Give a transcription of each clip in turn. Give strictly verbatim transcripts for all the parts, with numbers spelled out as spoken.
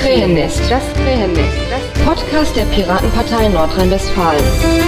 Krähennest, das Krähennest, das Podcast der Piratenpartei Nordrhein-Westfalen.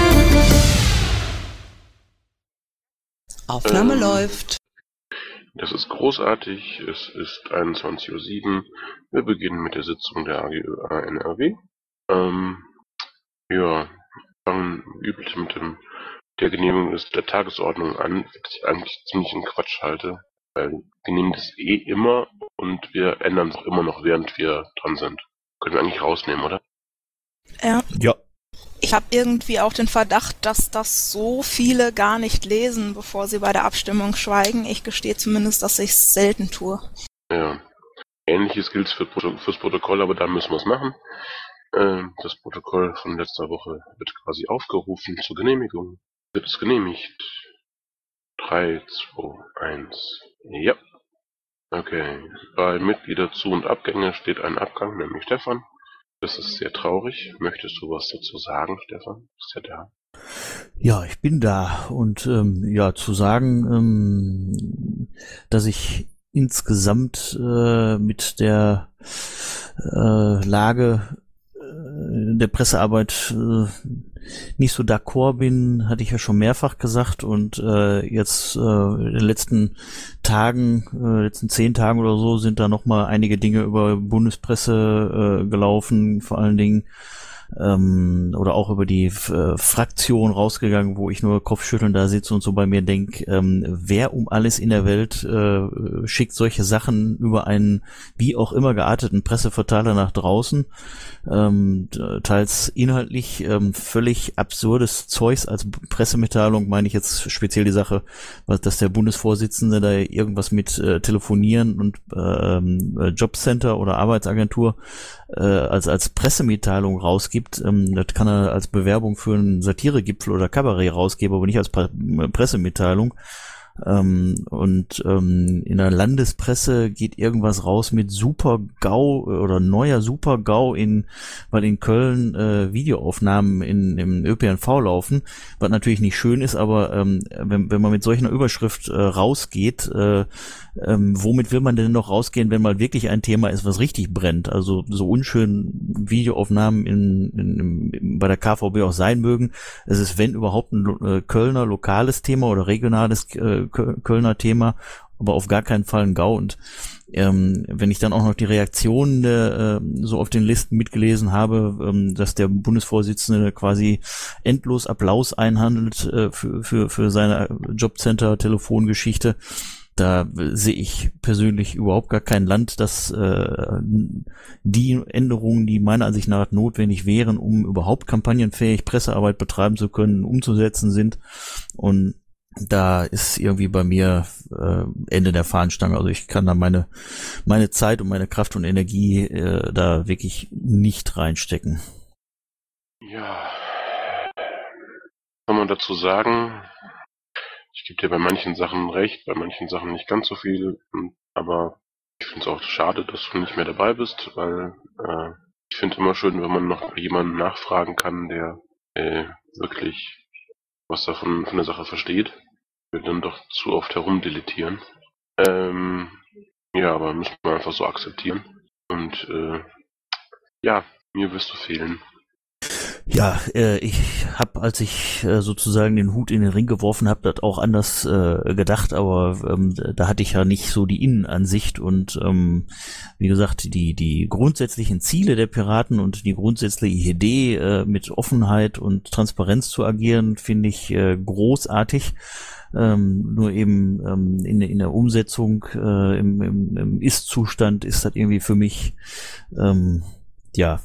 Aufnahme ähm, läuft. Das ist großartig. Es ist einundzwanzig Uhr sieben. Wir beginnen mit der Sitzung der A G Ö A N R W. Ähm, ja, fangen üblich mit dem, der Genehmigung des, der Tagesordnung an, was ich eigentlich ziemlich in Quatsch halte. Weil wir genehmigen das eh immer und wir ändern es auch immer noch, während wir dran sind. Können wir eigentlich rausnehmen, oder? Ja. Ja. Ich habe irgendwie auch den Verdacht, dass das so viele gar nicht lesen, bevor sie bei der Abstimmung schweigen. Ich gestehe zumindest, dass ich es selten tue. Ja. Ähnliches gilt für, fürs Protokoll, aber da müssen wir es machen. Äh, das Protokoll von letzter Woche wird quasi aufgerufen zur Genehmigung. Wird es genehmigt? drei, zwei, eins. Ja. Okay. Bei Mitglieder zu und Abgänge steht ein Abgang, nämlich Stefan. Das ist sehr traurig. Möchtest du was dazu sagen, Stefan? Ist ja da. Ja, ich bin da und ähm, ja, zu sagen, ähm, dass ich insgesamt äh, mit der äh, Lage äh, der Pressearbeit äh, nicht so d'accord bin, hatte ich ja schon mehrfach gesagt und äh, jetzt äh, in den letzten Tagen, äh, letzten zehn Tagen oder so sind da nochmal einige Dinge über Bundespresse äh, gelaufen, vor allen Dingen ähm, oder auch über die äh, Fraktion rausgegangen, wo ich nur Kopfschütteln da sitze und so bei mir denke, ähm, wer um alles in der Welt äh, schickt solche Sachen über einen wie auch immer gearteten Presseverteiler nach draußen, ähm, teils inhaltlich ähm, völlig absurdes Zeugs als Pressemitteilung, meine ich jetzt speziell die Sache, dass der Bundesvorsitzende da irgendwas mit äh, Telefonieren und ähm, Jobcenter oder Arbeitsagentur äh, als als Pressemitteilung rausgibt. Ähm, das kann er als Bewerbung für einen Satiregipfel oder Kabarett rausgeben, aber nicht als Pre- Pressemitteilung. Ähm, und ähm, in der Landespresse geht irgendwas raus mit Super-GAU oder neuer Super-GAU in, weil in Köln äh, Videoaufnahmen in, im Ö P N V laufen, was natürlich nicht schön ist, aber ähm, wenn, wenn man mit solch einer Überschrift äh, rausgeht, äh, ähm, womit will man denn noch rausgehen, wenn mal wirklich ein Thema ist, was richtig brennt? Also so unschön Videoaufnahmen in, in, in, bei der K V B auch sein mögen. Es ist, wenn überhaupt, ein äh, Kölner lokales Thema oder regionales äh, Kölner Thema, aber auf gar keinen Fall ein GAU. Und ähm, wenn ich dann auch noch die Reaktionen äh, so auf den Listen mitgelesen habe, ähm, dass der Bundesvorsitzende quasi endlos Applaus einhandelt äh, für, für, für seine Jobcenter-Telefongeschichte, da sehe ich persönlich überhaupt gar kein Land, das äh, die Änderungen, die meiner Ansicht nach notwendig wären, um überhaupt kampagnenfähig Pressearbeit betreiben zu können, umzusetzen sind. Und da ist irgendwie bei mir äh, Ende der Fahnenstange. Also ich kann da meine meine Zeit und meine Kraft und Energie äh, da wirklich nicht reinstecken. Ja, kann man dazu sagen, ich gebe dir bei manchen Sachen recht, bei manchen Sachen nicht ganz so viel, aber ich finde es auch schade, dass du nicht mehr dabei bist, weil äh, ich finde immer schön, wenn man noch jemanden nachfragen kann, der äh, wirklich was davon von der Sache versteht. Wir dann doch zu oft herumdeletieren. Ähm, ja, aber müssen wir einfach so akzeptieren. Und äh, ja, mir wirst du fehlen. Ja, äh, ich habe, als ich äh, sozusagen den Hut in den Ring geworfen habe, das auch anders äh, gedacht, aber ähm, da hatte ich ja nicht so die Innenansicht und ähm, wie gesagt, die die grundsätzlichen Ziele der Piraten und die grundsätzliche Idee, äh, mit Offenheit und Transparenz zu agieren, finde ich äh, großartig. Ähm, nur eben ähm, in, in der Umsetzung, äh, im, im, im Ist-Zustand ist das irgendwie für mich ähm, ja,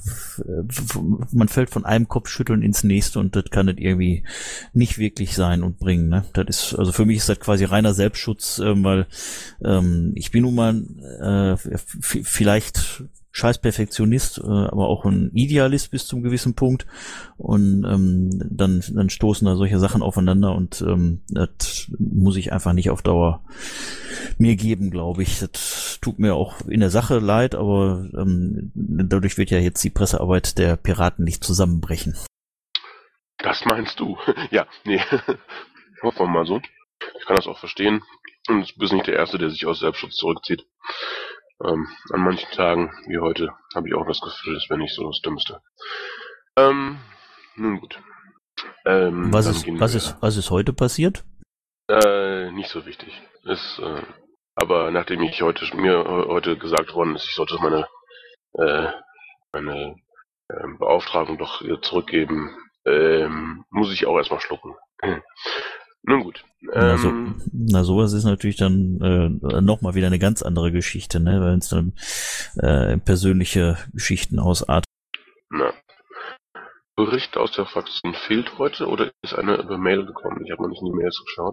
man fällt von einem Kopfschütteln ins nächste und das kann das irgendwie nicht wirklich sein und bringen, ne? Das ist, also für mich ist das quasi reiner Selbstschutz, äh, weil ähm, ich bin nun mal äh, f- vielleicht scheiß Perfektionist, äh, aber auch ein Idealist bis zum gewissen Punkt und ähm, dann dann stoßen da solche Sachen aufeinander und ähm, das muss ich einfach nicht auf Dauer mir geben, glaube ich. Das tut mir auch in der Sache leid, aber ähm, dadurch wird ja jetzt die Pressearbeit der Piraten nicht zusammenbrechen. Das meinst du? Ja, nee. Hoffen wir mal so. Ich kann das auch verstehen. Und du bist nicht der Erste, der sich aus Selbstschutz zurückzieht. Ähm, an manchen Tagen, wie heute, habe ich auch das Gefühl, das wäre nicht so das Dümmste. Ähm, nun gut. Ähm, Was dann ist, gehen was wir- ist, was ist heute passiert? Äh, nicht so wichtig. Ist, äh, aber nachdem ich heute mir äh, heute gesagt worden ist, ich sollte meine äh, meine ähm, Beauftragung doch wieder zurückgeben, ähm, muss ich auch erstmal schlucken. Nun gut. Na, so, Ähm, na sowas ist natürlich dann äh, nochmal wieder eine ganz andere Geschichte, ne? Wenn es dann äh, persönliche Geschichten ausartet. na. Bericht aus der Fraktion fehlt heute oder ist einer über Mail gekommen? Ich habe noch nicht in die Mails geschaut.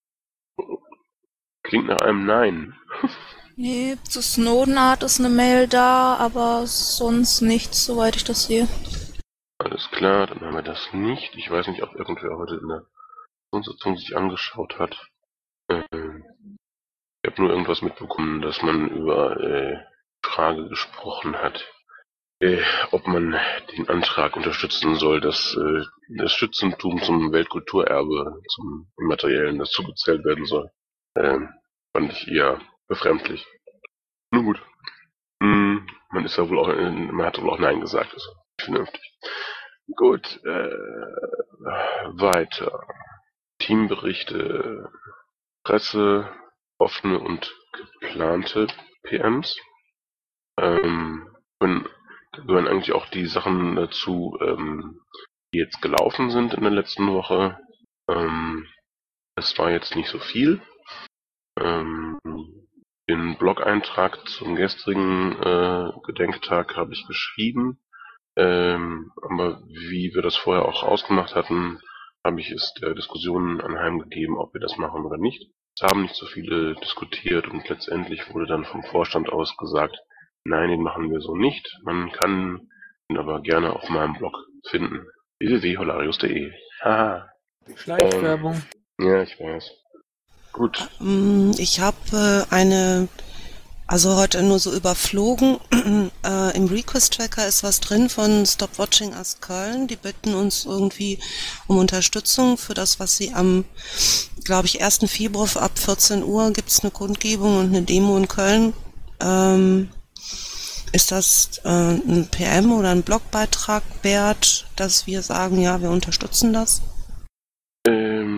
Klingt nach einem Nein. Nee, zu Snowden-Art ist eine Mail da, aber sonst nichts, soweit ich das sehe. Alles klar, dann haben wir das nicht. Ich weiß nicht, ob irgendwer heute in der Sitzung sich angeschaut hat. Ähm, ich habe nur irgendwas mitbekommen, dass man über äh, die Frage gesprochen hat, äh, ob man den Antrag unterstützen soll, dass äh, das Schützentum zum Weltkulturerbe, zum Immateriellen, das zugezählt werden soll. Ähm, fand ich eher befremdlich. Nun gut. Hm, man ist ja wohl auch, in, man hat wohl auch Nein gesagt, also vernünftig. Gut, äh, weiter. Teamberichte, Presse, offene und geplante P Ms. Ähm, können, gehören eigentlich auch die Sachen dazu, ähm, die jetzt gelaufen sind in der letzten Woche. Ähm, es war jetzt nicht so viel. Ähm, den Blog-Eintrag zum gestrigen äh, Gedenktag habe ich geschrieben. Ähm, aber wie wir das vorher auch ausgemacht hatten, habe ich es der Diskussion anheimgegeben, ob wir das machen oder nicht. Es haben nicht so viele diskutiert und letztendlich wurde dann vom Vorstand aus gesagt, nein, den machen wir so nicht. Man kann ihn aber gerne auf meinem Blog finden. w w w punkt holarius punkt de. Haha. Schleichwerbung. Ähm, ja, ich weiß. Gut. Ähm, Ich habe äh, eine, also heute nur so überflogen. äh, Im Request-Tracker ist was drin von Stop Watching Us Köln. Die bitten uns irgendwie um Unterstützung für das, was sie am, glaube ich, ersten Februar ab vierzehn Uhr gibt es eine Kundgebung und eine Demo in Köln. Ähm, ist das äh, ein P M oder ein Blogbeitrag wert, dass wir sagen, ja, wir unterstützen das? Ähm,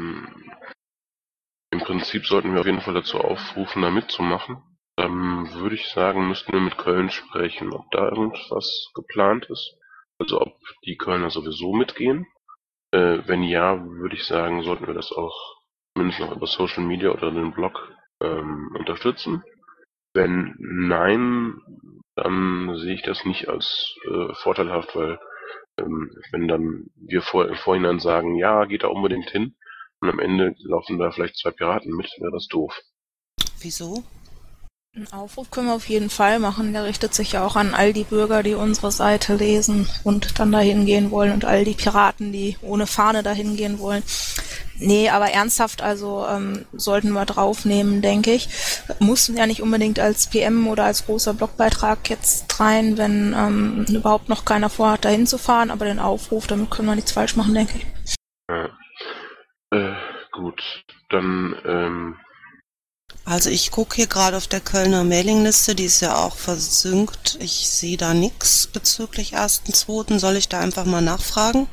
Im Prinzip sollten wir auf jeden Fall dazu aufrufen, da mitzumachen. Dann würde ich sagen, müssten wir mit Köln sprechen, ob da irgendwas geplant ist. Also ob die Kölner sowieso mitgehen. Äh, wenn ja, würde ich sagen, sollten wir das auch zumindest noch über Social Media oder den Blog ähm, unterstützen. Wenn nein, dann sehe ich das nicht als äh, vorteilhaft, weil ähm, wenn dann wir vor, im Vorhinein sagen, ja, geht da unbedingt hin, und am Ende laufen da vielleicht zwei Piraten mit, wäre das doof. Wieso? Einen Aufruf können wir auf jeden Fall machen. Der richtet sich ja auch an all die Bürger, die unsere Seite lesen und dann dahin gehen wollen und all die Piraten, die ohne Fahne dahin gehen wollen. Nee, aber ernsthaft, also ähm, sollten wir draufnehmen, denke ich. Mussten ja nicht unbedingt als P M oder als großer Blogbeitrag jetzt rein, wenn ähm, überhaupt noch keiner vorhat, dahin zu fahren, aber den Aufruf, damit können wir nichts falsch machen, denke ich. Ja. Äh, gut, dann, ähm, Also ich gucke hier gerade auf der Kölner Mailingliste, die ist ja auch versynkt. Ich sehe da nichts bezüglich ersten zweiten. Soll ich da einfach mal nachfragen?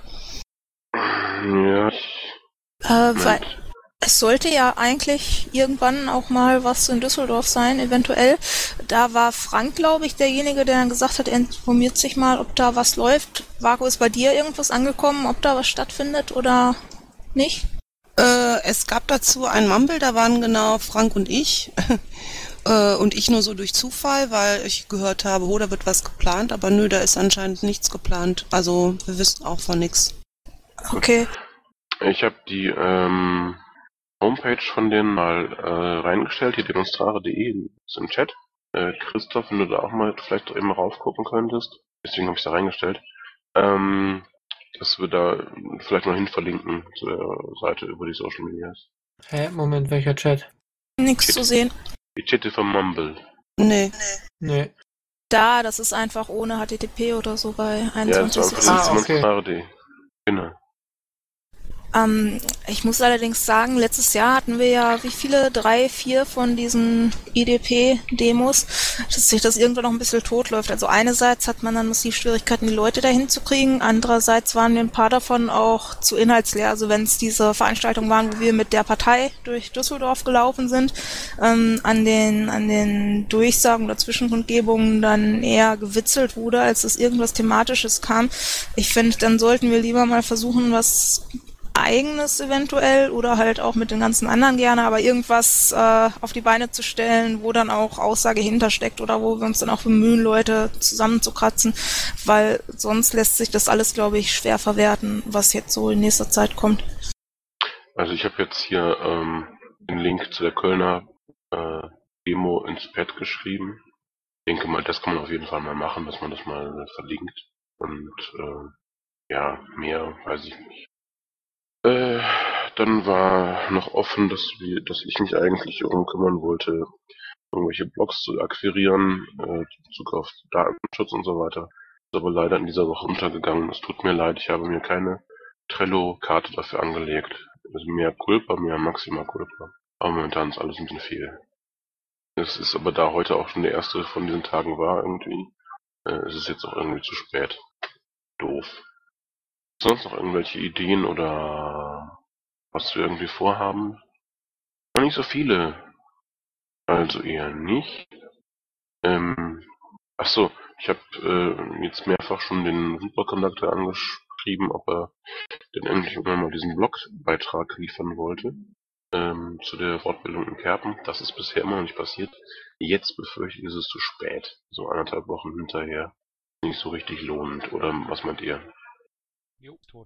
ja, ich, Äh, weil es sollte ja eigentlich irgendwann auch mal was in Düsseldorf sein, eventuell. Da war Frank, glaube ich, derjenige, der dann gesagt hat, er informiert sich mal, ob da was läuft. Vago, ist bei dir irgendwas angekommen, ob da was stattfindet oder nicht? Äh, es gab dazu ein Mumble, da waren genau Frank und ich. äh, und ich nur so durch Zufall, weil ich gehört habe, oh, da wird was geplant. Aber nö, da ist anscheinend nichts geplant. Also wir wissen auch von nichts. Okay. ich habe die ähm, Homepage von denen mal äh, reingestellt, hier demonstrare punkt de ist im Chat. Äh, Christoph, wenn du da auch mal vielleicht eben raufgucken könntest, deswegen habe ich da reingestellt, ähm, dass wir da vielleicht noch hin verlinken zu der Seite über die Social Medias. Hä, Moment, welcher Chat? Nichts Shit. zu sehen. Die Chatte vom Mumble. Nee. Nee. Da, das ist einfach ohne H T T P oder so bei Ja, das war einundzwanzig einfach Ah, die okay. demonstrare punkt de. Genau. Ähm, ich muss allerdings sagen, letztes Jahr hatten wir ja wie viele, drei, vier von diesen I D P-Demos, dass sich das irgendwann noch ein bisschen totläuft. Also einerseits hat man dann massiv Schwierigkeiten, die Leute dahin zu kriegen, andererseits waren ein paar davon auch zu inhaltsleer. Also wenn es diese Veranstaltungen waren, wo wir mit der Partei durch Düsseldorf gelaufen sind, ähm, an den an den Durchsagen oder Zwischenkundgebungen dann eher gewitzelt wurde, als dass irgendwas Thematisches kam. Ich finde, dann sollten wir lieber mal versuchen, was Eigenes eventuell oder halt auch mit den ganzen anderen gerne, aber irgendwas äh, auf die Beine zu stellen, wo dann auch Aussage hintersteckt oder wo wir uns dann auch bemühen, Leute zusammenzukratzen, weil sonst lässt sich das alles, glaube ich, schwer verwerten, was jetzt so in nächster Zeit kommt. Also ich habe jetzt hier ähm, den Link zu der Kölner äh, Demo ins Pad geschrieben. Ich denke mal, das kann man auf jeden Fall mal machen, dass man das mal äh, verlinkt. Und äh, ja, mehr weiß ich nicht. Äh, dann war noch offen, dass, wir, dass ich mich eigentlich darum kümmern wollte, irgendwelche Blogs zu akquirieren, äh, in Bezug auf Datenschutz und so weiter. Ist aber leider in dieser Woche untergegangen. Es tut mir leid, ich habe mir keine Trello-Karte dafür angelegt. Also mehr Culpa, mehr Maxima Culpa. Aber momentan ist alles ein bisschen viel. Es ist aber da heute auch schon der erste von diesen Tagen war irgendwie. Äh, es ist jetzt auch irgendwie zu spät. Doof. Sonst noch irgendwelche Ideen oder was wir irgendwie vorhaben? Noch nicht so viele. Also eher nicht. Ähm, ach so, ich habe äh, jetzt mehrfach schon den Superconductor angeschrieben, ob er denn endlich irgendwann mal diesen Blogbeitrag liefern wollte. Ähm, zu der Fortbildung in Kerpen. Das ist bisher immer noch nicht passiert. Jetzt befürchte ich, ist es zu spät. So anderthalb Wochen hinterher. Nicht so richtig lohnend. Oder was meint ihr? Jo, tot.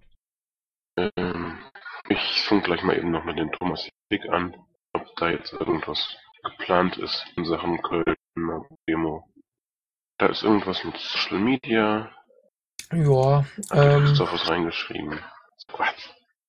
Ähm, ich funk gleich mal eben noch mit dem Thomas Hick an, ob da jetzt irgendwas geplant ist in Sachen Kölner Demo. Da ist irgendwas mit Social Media. Ja, Hat der ähm, Christoph was reingeschrieben. Quatsch.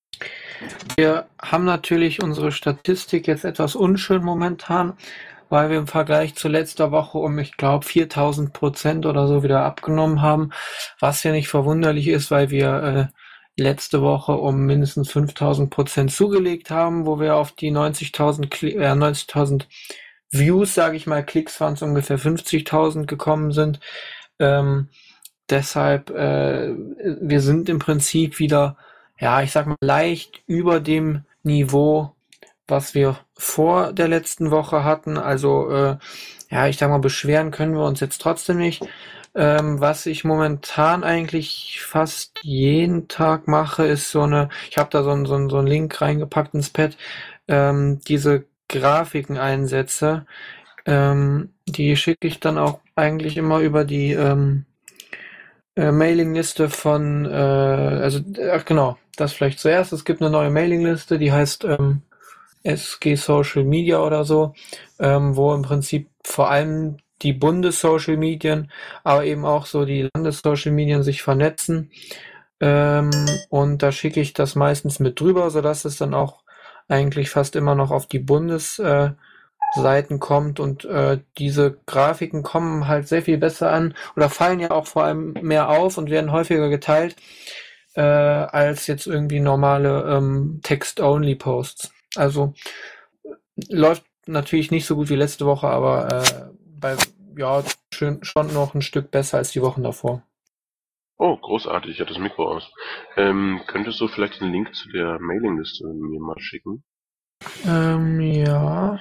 wir haben natürlich unsere Statistik jetzt etwas unschön momentan, weil wir im Vergleich zu letzter Woche um, ich glaube, viertausend Prozent oder so wieder abgenommen haben, was ja nicht verwunderlich ist, weil wir äh, letzte Woche um mindestens fünftausend Prozent zugelegt haben, wo wir auf die neunzigtausend Kli- äh, neunzigtausend Views, sage ich mal, Klicks waren es ungefähr fünfzigtausend gekommen sind. Ähm, deshalb, äh, wir sind im Prinzip wieder, ja, ich sag mal, leicht über dem Niveau, was wir vor der letzten Woche hatten. Also, äh, ja, ich sag mal, beschweren können wir uns jetzt trotzdem nicht. Ähm, was ich momentan eigentlich fast jeden Tag mache, ist so eine, ich habe da so einen so einen- so einen Link reingepackt ins Pad, ähm, diese Grafiken einsetze. Ähm, die schicke ich dann auch eigentlich immer über die ähm, äh, Mailingliste von, äh, also, ach genau, das vielleicht zuerst. Es gibt eine neue Mailingliste, die heißt ähm, S G Social Media oder so, ähm, wo im Prinzip vor allem die Bundes-Social Medien, aber eben auch so die Landes-Social Medien sich vernetzen. Ähm, und da schicke ich das meistens mit drüber, sodass es dann auch eigentlich fast immer noch auf die Bundesseiten äh, kommt und äh, diese Grafiken kommen halt sehr viel besser an oder fallen ja auch vor allem mehr auf und werden häufiger geteilt äh, als jetzt irgendwie normale ähm, Text-Only-Posts. Also läuft natürlich nicht so gut wie letzte Woche, aber äh, bei ja schön, schon noch ein Stück besser als die Wochen davor. Oh, großartig, ich hatte das Mikro aus. Ähm, könntest du vielleicht den Link zu der Mailingliste mir mal schicken? Ähm, ja.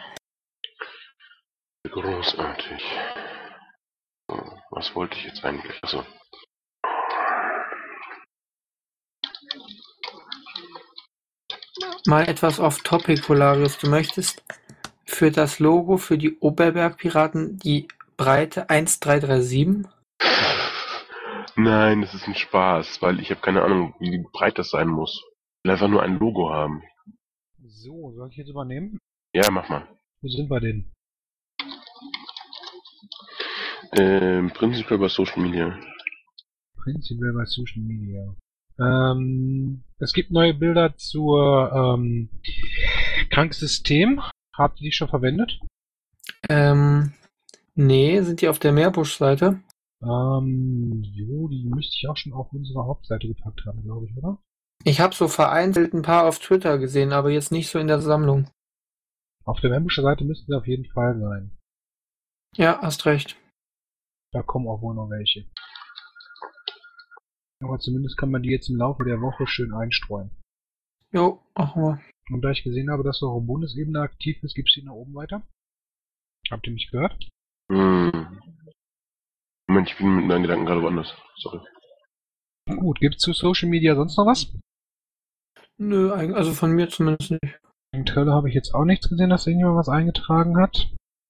Großartig. So, was wollte ich jetzt eigentlich? Achso. Mal etwas off-topic, Polarius. Du möchtest für das Logo für die Oberberg-Piraten die Breite eins drei drei sieben? Nein, das ist ein Spaß, weil ich habe keine Ahnung, wie breit das sein muss. Ich will einfach nur ein Logo haben. So, soll ich jetzt übernehmen? Ja, mach mal. Wo sind wir denn? Ähm, prinzipiell bei Social Media. Prinzipiell bei Social Media. Ähm, es gibt neue Bilder zur ähm, Kranksystem. Habt ihr die schon verwendet? Ähm, nee, sind die auf der Meerbusch-Seite? Ähm, jo, die müsste ich auch schon auf unsere Hauptseite gepackt haben, glaube ich, oder? Ich habe so vereinzelt ein paar auf Twitter gesehen, aber jetzt nicht so in der Sammlung. Auf der Membership-Seite müssten sie auf jeden Fall sein. Ja, hast recht. Da kommen auch wohl noch welche. Aber zumindest kann man die jetzt im Laufe der Woche schön einstreuen. Jo, machen wir. Und da ich gesehen habe, dass auch auf Bundesebene aktiv ist, gibt's die nach oben weiter. Habt ihr mich gehört? Hm. Moment, ich bin mit meinen Gedanken gerade woanders. Sorry. Gut, gibt's zu Social Media sonst noch was? Nö, eig- also von mir zumindest nicht. Im Trailer habe ich jetzt auch nichts gesehen, dass irgendjemand was eingetragen hat.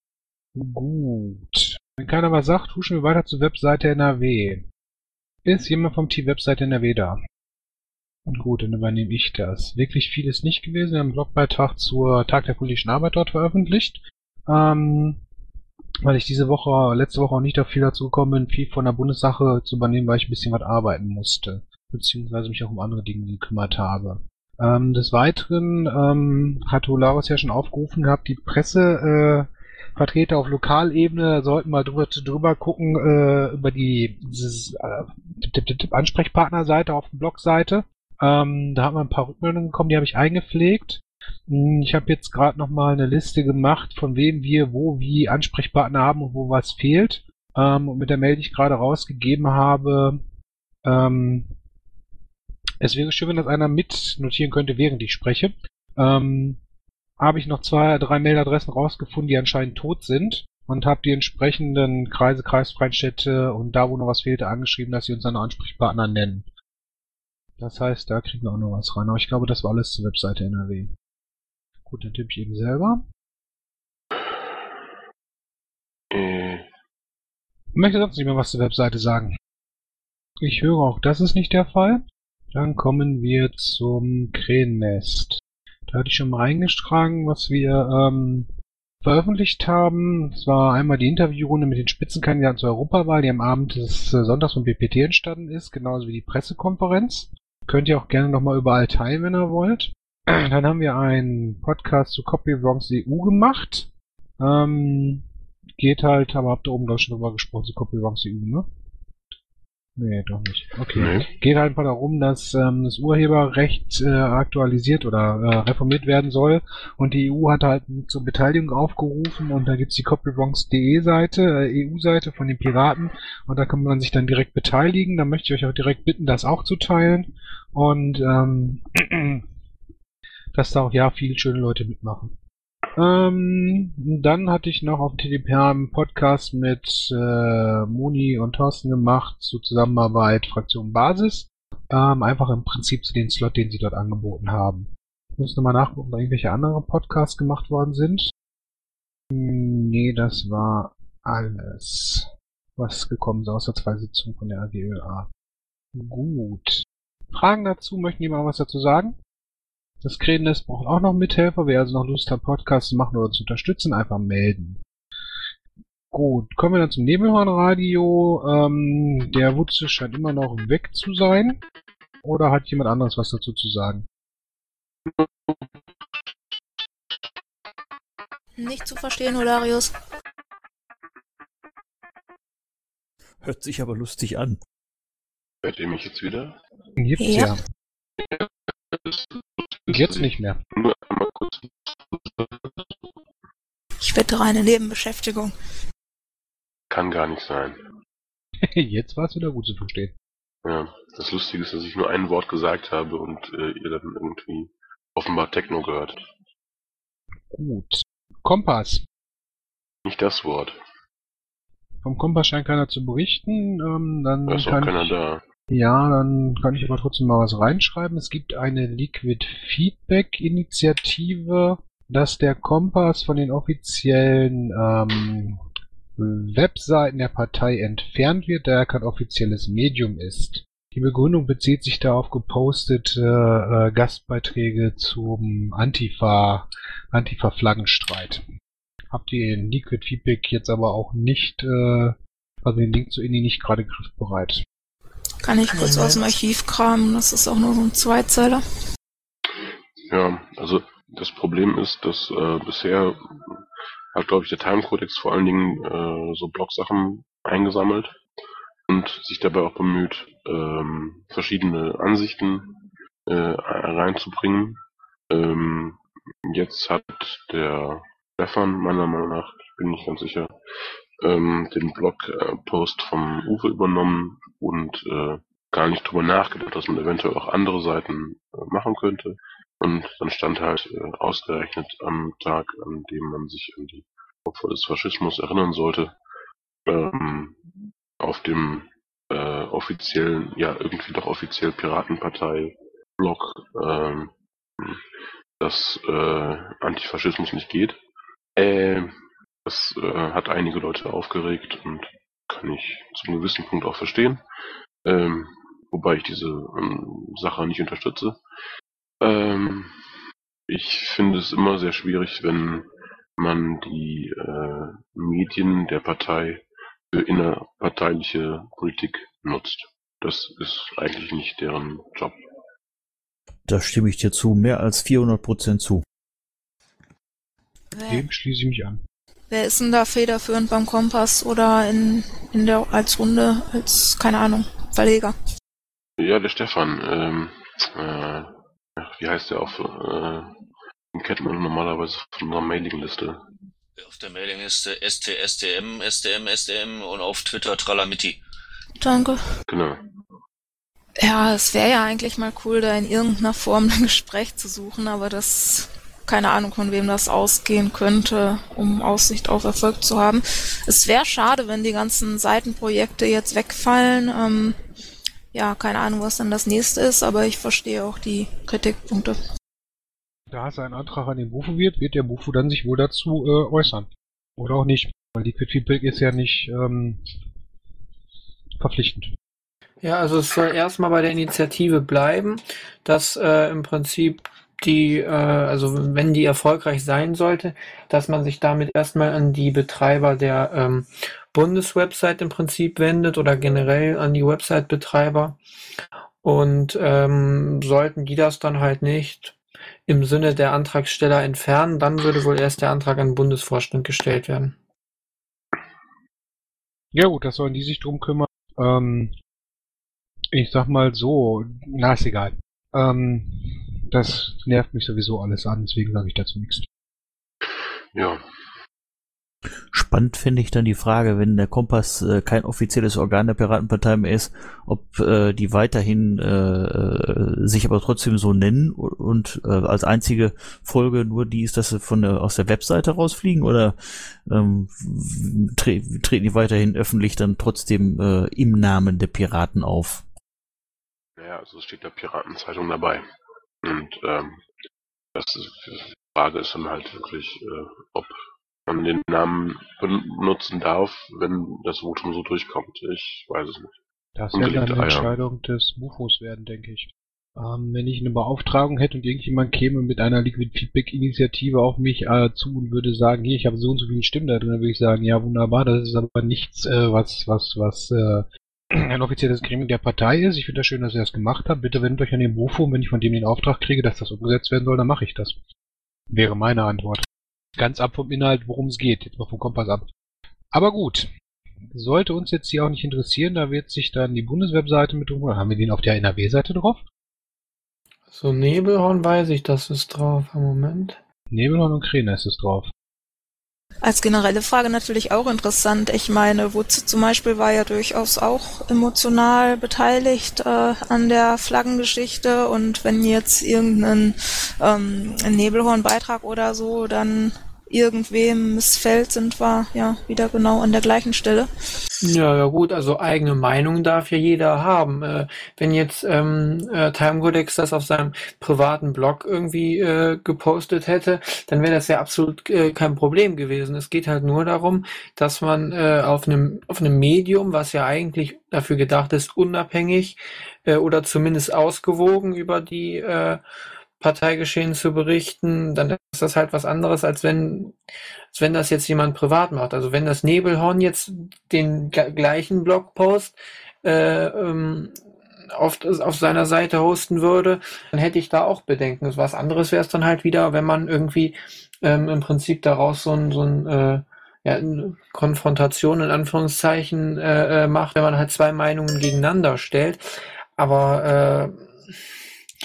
Gut. Wenn keiner was sagt, huschen wir weiter zur Webseite N R W. Ist jemand vom Team Webseite N R W da? Und gut, dann übernehme ich das. Wirklich viel ist nicht gewesen. Wir haben einen Blogbeitrag zur Tag der politischen Arbeit dort veröffentlicht. Ähm, weil ich diese Woche, letzte Woche auch nicht viel dazu gekommen bin, viel von der Bundessache zu übernehmen, weil ich ein bisschen was arbeiten musste. Beziehungsweise mich auch um andere Dinge gekümmert habe. Ähm, des Weiteren ähm, hat Olaus ja schon aufgerufen gehabt, die Pressevertreter äh, Vertreter auf Lokalebene sollten mal drüber, drüber gucken, äh, über die dieses, äh, Tipp, Tipp, Tipp, Ansprechpartnerseite auf der Blogseite. Ähm, da haben wir ein paar Rückmeldungen bekommen, die habe ich eingepflegt. Ich habe jetzt gerade nochmal eine Liste gemacht, von wem wir wo wie Ansprechpartner haben und wo was fehlt. Ähm, und mit der Mail, die ich gerade rausgegeben habe, ähm, es wäre schön, wenn das einer mit notieren könnte, während ich spreche. Ähm, habe ich noch zwei, drei Mailadressen rausgefunden, die anscheinend tot sind und habe die entsprechenden Kreise, kreisfreien Städte und da, wo noch was fehlte, angeschrieben, dass sie uns einen Ansprechpartner nennen. Das heißt, da kriegen wir auch noch was rein. Aber ich glaube, das war alles zur Webseite N R W. Gut, dann tippe ich eben selber. Äh, Möchte sonst nicht mehr was zur Webseite sagen? Ich höre auch, das ist nicht der Fall. Dann kommen wir zum Krähennest. Da hatte ich schon mal reingetragen, was wir ähm, veröffentlicht haben. Es war einmal die Interviewrunde mit den Spitzenkandidaten zur Europawahl, die am Abend des äh, Sonntags vom B P T entstanden ist, genauso wie die Pressekonferenz. Könnt ihr auch gerne nochmal überall teilen, wenn ihr wollt. Dann haben wir einen Podcast zu Copywrongs E U gemacht. Ähm, geht halt, aber habt ihr oben, glaube ich, schon drüber gesprochen, zu Copywrongs E U, ne? Nee, doch nicht. Okay. Nee. Geht halt einfach darum, dass ähm, das Urheberrecht äh, aktualisiert oder äh, reformiert werden soll und die E U hat halt zur Beteiligung aufgerufen und da gibt's die copywrongs punkt de Seite, äh, E U-Seite von den Piraten und da kann man sich dann direkt beteiligen. Da möchte ich euch auch direkt bitten, das auch zu teilen und ähm, dass da auch ja viele schöne Leute mitmachen. Ähm, dann hatte ich noch auf T D P H einen Podcast mit äh, Moni und Thorsten gemacht zur Zusammenarbeit Fraktion Basis. Ähm, einfach im Prinzip zu den Slot, den sie dort angeboten haben. Ich muss nochmal nachgucken, ob da irgendwelche anderen Podcasts gemacht worden sind. Hm, nee, das war alles, was gekommen ist, außer zwei Sitzungen von der A G Ö A. Gut. Fragen dazu? Möchten jemand was dazu sagen? Das Krähennest braucht auch noch Mithelfer. Wer also noch Lust hat, Podcasts zu machen oder zu unterstützen, einfach melden. Gut, kommen wir dann zum Nebelhornradio. Ähm, der Wutze scheint immer noch weg zu sein. Oder hat jemand anderes was dazu zu sagen? Nicht zu verstehen, Olarius. Hört sich aber lustig an. hört ihr mich jetzt wieder? Jetzt Ja. ja. Jetzt nicht mehr. Nur einmal kurz. Ich wette reine Nebenbeschäftigung. Kann gar nicht sein. Jetzt war es wieder gut zu verstehen. Ja, das Lustige ist, dass ich nur ein Wort gesagt habe und äh, ihr dann irgendwie offenbar Techno gehört. Gut. Kompass. Nicht das Wort. Vom Kompass scheint keiner zu berichten. Ähm, dann Da ist auch kann keiner ich, da. Ja, dann kann ich aber trotzdem mal was reinschreiben. Es gibt eine Liquid Feedback Initiative, dass der Kompass von den offiziellen ähm, Webseiten der Partei entfernt wird, da er kein offizielles Medium ist. Die Begründung bezieht sich da auf gepostete äh, Gastbeiträge zum Antifa, Antifa-Flaggenstreit. Habt ihr den Liquid Feedback jetzt aber auch nicht, äh, also den Link zu Indie nicht gerade griffbereit. Kann ich kurz aus dem Archiv kramen, das ist auch nur so ein Zweizeiler. Ja, also das Problem ist, dass äh, bisher hat, glaube ich, der Time-Codex vor allen Dingen äh, so Blog-Sachen eingesammelt und sich dabei auch bemüht, ähm, verschiedene Ansichten äh, reinzubringen. Ähm, jetzt hat der Stefan, meiner Meinung nach, ich bin nicht ganz sicher, ähm, den Blogpost vom Uwe übernommen und äh, gar nicht drüber nachgedacht, dass man eventuell auch andere Seiten äh, machen könnte. Und dann stand halt äh, ausgerechnet am Tag, an dem man sich an die Opfer des Faschismus erinnern sollte, ähm, auf dem äh, offiziellen, ja irgendwie doch offiziell Piratenpartei-Blog, ähm, dass äh, Antifaschismus nicht geht. Äh, das äh, hat einige Leute aufgeregt und kann ich zu einem gewissen Punkt auch verstehen. Ähm, wobei ich diese ähm, Sache nicht unterstütze. Ähm, ich finde es immer sehr schwierig, wenn man die äh, Medien der Partei für innerparteiliche Politik nutzt. Das ist eigentlich nicht deren Job. Da stimme ich dir zu, mehr als vierhundert Prozent zu. Wer, Dem schließe ich mich an. wer ist denn da federführend beim Kompass oder in, in der als Runde, als, keine Ahnung, Verleger? Ja, der Stefan, ähm, äh, ach, wie heißt der auf, äh, den kennt man normalerweise von einer Mailingliste. Auf der Mailingliste S T S T M, S D M, S D M und auf Twitter Tralamiti. Danke. Genau. Ja, es wäre ja eigentlich mal cool, da in irgendeiner Form ein Gespräch zu suchen, aber das, keine Ahnung, von wem das ausgehen könnte, um Aussicht auf Erfolg zu haben. Es wäre schade, wenn die ganzen Seitenprojekte jetzt wegfallen. Ähm, ja, keine Ahnung, was dann das nächste ist, aber ich verstehe auch die Kritikpunkte. Da es ein Antrag an den Bufo wird, wird der Bufo dann sich wohl dazu äh, äußern. Oder auch nicht, weil Liquid Feedback ist ja nicht ähm, verpflichtend. Ja, also es soll erstmal bei der Initiative bleiben, dass äh, im Prinzip die, äh, also wenn die erfolgreich sein sollte, dass man sich damit erstmal an die Betreiber der ähm, Bundeswebsite im Prinzip wendet oder generell an die Website-Betreiber. Und ähm, sollten die das dann halt nicht im Sinne der Antragsteller entfernen, dann würde wohl erst der Antrag an den Bundesvorstand gestellt werden. Ja gut, das sollen die sich drum kümmern. Ähm, ich sag mal so, na ist egal. Ähm, das nervt mich sowieso alles an, deswegen sage ich dazu nichts. Ja. Spannend finde ich dann die Frage, wenn der Kompass äh, kein offizielles Organ der Piratenpartei mehr ist, ob äh, die weiterhin äh, sich aber trotzdem so nennen und äh, als einzige Folge nur die ist, dass sie von der, aus der Webseite rausfliegen oder ähm, tre treten die weiterhin öffentlich dann trotzdem äh, im Namen der Piraten auf? Naja, also es steht der Piratenzeitung dabei. Und ähm, das ist, die Frage ist dann halt wirklich, äh, ob man den Namen benutzen darf, wenn das Votum so durchkommt. Ich weiß es nicht. Das wird dann eine Entscheidung des Bufos werden, denke ich. Ähm, wenn ich eine Beauftragung hätte und irgendjemand käme mit einer Liquid Feedback Initiative auf mich äh, zu und würde sagen, hier, ich habe so und so viele Stimmen da drin, dann würde ich sagen, ja wunderbar, das ist aber nichts, äh, was, was, was äh, ein offizielles Gremium der Partei ist. Ich finde das schön, dass ihr das gemacht habt. Bitte wendet euch an den Bufo und wenn ich von dem den Auftrag kriege, dass das umgesetzt werden soll, dann mache ich das. Wäre meine Antwort. Ganz ab vom Inhalt, worum es geht. Jetzt mal vom Kompass ab. Aber gut. Sollte uns jetzt hier auch nicht interessieren, da wird sich dann die Bundeswebseite mit drum. Haben wir den auf der N R W-Seite drauf? So, Nebelhorn weiß ich, das ist drauf. Im Moment. Nebelhorn und Kräne ist es drauf. Als generelle Frage natürlich auch interessant. Ich meine, Wutze zum Beispiel war ja durchaus auch emotional beteiligt äh, an der Flaggengeschichte und wenn jetzt irgendein ähm, Nebelhorn-Beitrag oder so dann irgendwem missfällt, sind wir ja wieder genau an der gleichen Stelle. Ja, ja gut, also eigene Meinung darf ja jeder haben. Äh, wenn jetzt ähm, äh, Timecodex das auf seinem privaten Blog irgendwie äh, gepostet hätte, dann wäre das ja absolut äh, kein Problem gewesen. Es geht halt nur darum, dass man äh, auf einem auf einem Medium, was ja eigentlich dafür gedacht ist, unabhängig äh, oder zumindest ausgewogen über die äh, Parteigeschehen zu berichten, dann ist das halt was anderes, als wenn, als wenn das jetzt jemand privat macht. Also wenn das Nebelhorn jetzt den g- gleichen Blogpost äh, ähm, auf, auf seiner Seite hosten würde, dann hätte ich da auch Bedenken. Was anderes wäre es dann halt wieder, wenn man irgendwie ähm, im Prinzip daraus so ein, so ein äh, ja, eine Konfrontation in Anführungszeichen äh, macht, wenn man halt zwei Meinungen gegeneinander stellt. Aber äh,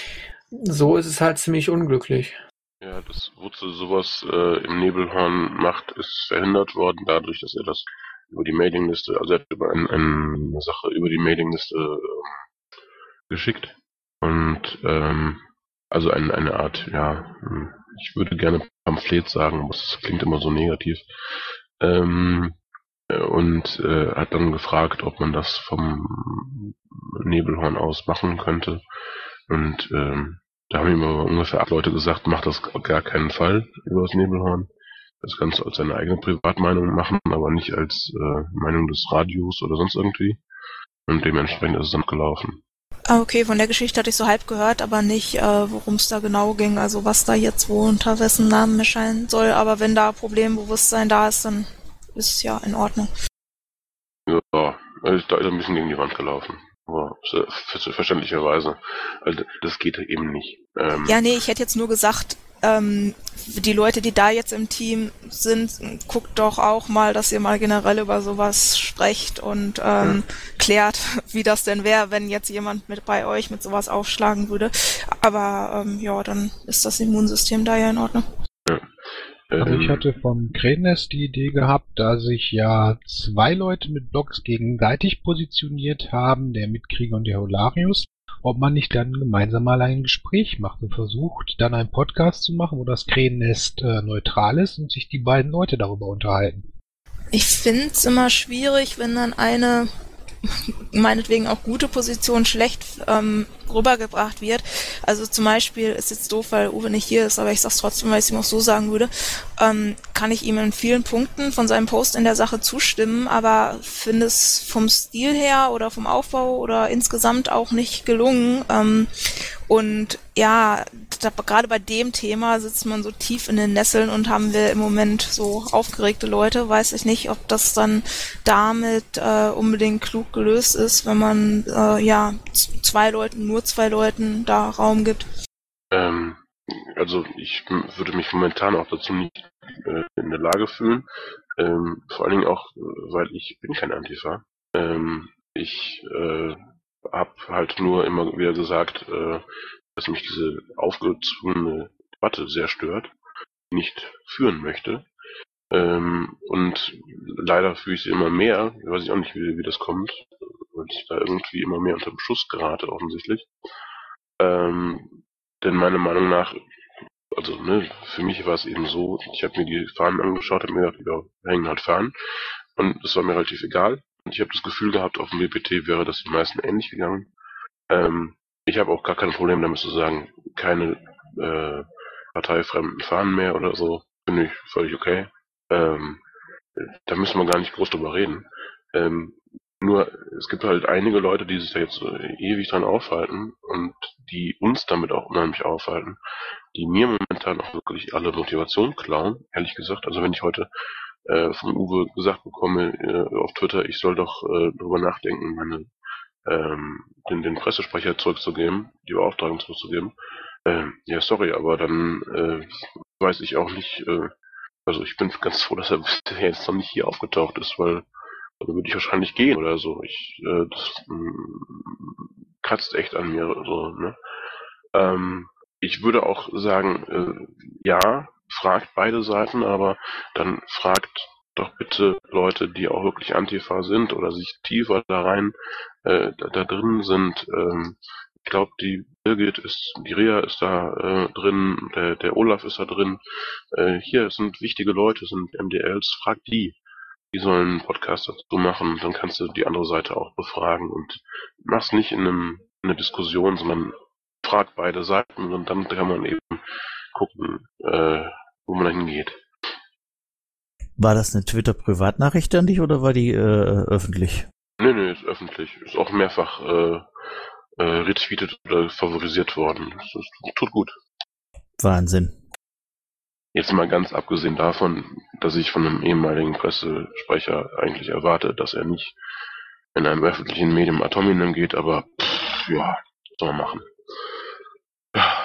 so ist es halt ziemlich unglücklich. Ja, das Wutze sowas äh, im Nebelhorn macht, ist verhindert worden, dadurch, dass er das über die Mailingliste, also er hat über ein, ein, eine Sache über die Mailingliste äh, geschickt. Und ähm, also ein, eine Art, ja, ich würde gerne Pamphlet sagen, aber das klingt immer so negativ. Ähm, und äh, hat dann gefragt, ob man das vom Nebelhorn aus machen könnte. Und ähm, da haben ihm aber ungefähr acht Leute gesagt, macht das auf gar keinen Fall über das Nebelhorn. Das kannst du als seine eigene Privatmeinung machen, aber nicht als äh, Meinung des Radios oder sonst irgendwie. Und dementsprechend ist es dann gelaufen. Ah, okay, von der Geschichte hatte ich so halb gehört, aber nicht, äh, worum es da genau ging, also was da jetzt wo unter wessen Namen erscheinen soll. Aber wenn da Problembewusstsein da ist, dann ist es ja in Ordnung. Ja, da ist er ein bisschen gegen die Wand gelaufen. Aber verständlicherweise. Also das geht eben nicht. Ähm, Ja, nee, ich hätte jetzt nur gesagt, ähm, die Leute, die da jetzt im Team sind, guckt doch auch mal, dass ihr mal generell über sowas sprecht und ähm, ja. klärt, wie das denn wäre, wenn jetzt jemand mit bei euch mit sowas aufschlagen würde. Aber ähm, ja, dann ist das Immunsystem da ja in Ordnung. Ja. Also ich Ähm, hatte vom Krähennest die Idee gehabt, dass sich ja zwei Leute mit Blogs gegenseitig positioniert haben, der Mitkrieger und der Holarius, ob man nicht dann gemeinsam mal ein Gespräch macht und versucht, dann einen Podcast zu machen, wo das Krähennest äh, neutral ist und sich die beiden Leute darüber unterhalten. Ich finde es immer schwierig, wenn dann eine meinetwegen auch gute Position schlecht ähm, rübergebracht wird. Also zum Beispiel, ist jetzt doof, weil Uwe nicht hier ist, aber ich sag's trotzdem, weil ich es ihm auch so sagen würde, ähm, kann ich ihm in vielen Punkten von seinem Post in der Sache zustimmen, aber finde es vom Stil her oder vom Aufbau oder insgesamt auch nicht gelungen. Ähm, und ja, da, gerade bei dem Thema sitzt man so tief in den Nesseln und haben wir im Moment so aufgeregte Leute. Weiß ich nicht, ob das dann damit äh, unbedingt klug gelöst ist, wenn man äh, ja z- zwei Leuten, nur zwei Leuten da Raum gibt. ähm, also ich m- würde mich momentan auch dazu nicht äh, in der Lage fühlen. Ähm, vor allen Dingen auch, äh, weil ich bin kein Antifa. Ähm, ich äh, habe halt nur immer wieder gesagt, äh, dass mich diese aufgezwungene Debatte sehr stört, nicht führen möchte. Ähm, und leider fühle ich sie immer mehr, weiß ich auch nicht, wie, wie das kommt, weil ich da irgendwie immer mehr unter Beschuss gerate, offensichtlich. Ähm, denn meiner Meinung nach, also ne, für mich war es eben so, ich habe mir die Fahnen angeschaut, habe mir gedacht, ja, wir hängen halt Fahnen. Und das war mir relativ egal. Und ich habe das Gefühl gehabt, auf dem B P T wäre das den meisten ähnlich gegangen. Ähm, ich habe auch gar kein Problem damit zu sagen, keine äh, parteifremden Fahnen mehr oder so. Finde ich völlig okay. Ähm, da müssen wir gar nicht groß drüber reden. Ähm, nur, es gibt halt einige Leute, die sich da jetzt äh, ewig dran aufhalten und die uns damit auch unheimlich aufhalten, die mir momentan auch wirklich alle Motivation klauen, ehrlich gesagt. Also wenn ich heute äh, von Uwe gesagt bekomme äh, auf Twitter, ich soll doch äh, darüber nachdenken, meine ähm, den, den Pressesprecher zurückzugeben, die Beauftragung zurückzugeben. Ähm, ja, sorry, aber dann äh, weiß ich auch nicht, äh, also ich bin ganz froh, dass er bisher jetzt noch nicht hier aufgetaucht ist, weil dann würde ich wahrscheinlich gehen oder so. Ich, äh, das mh, kratzt echt an mir, so, ne? Ähm, ich würde auch sagen, äh, ja, fragt beide Seiten, aber dann fragt doch bitte Leute, die auch wirklich Antifa sind oder sich tiefer da rein äh, da, da drin sind. Ähm, ich glaube, die Birgit ist, die Ria ist da äh, drin, der, der Olaf ist da drin. Äh, hier sind wichtige Leute, sind M D Ls, frag die. Die sollen einen Podcast dazu machen, dann kannst du die andere Seite auch befragen und mach's nicht in, einem, in einer Diskussion, sondern frag beide Seiten und dann kann man eben gucken, äh, wo man da hingeht. War das eine Twitter-Privatnachricht an dich oder war die äh, öffentlich? Nö, nö, ist öffentlich. Ist auch mehrfach äh, äh, retweetet oder favorisiert worden. Das ist, tut gut. Wahnsinn. Jetzt mal ganz abgesehen davon, dass ich von einem ehemaligen Pressesprecher eigentlich erwarte, dass er nicht in einem öffentlichen Medium ad hominem geht, aber pff, ja, soll man machen. Ja.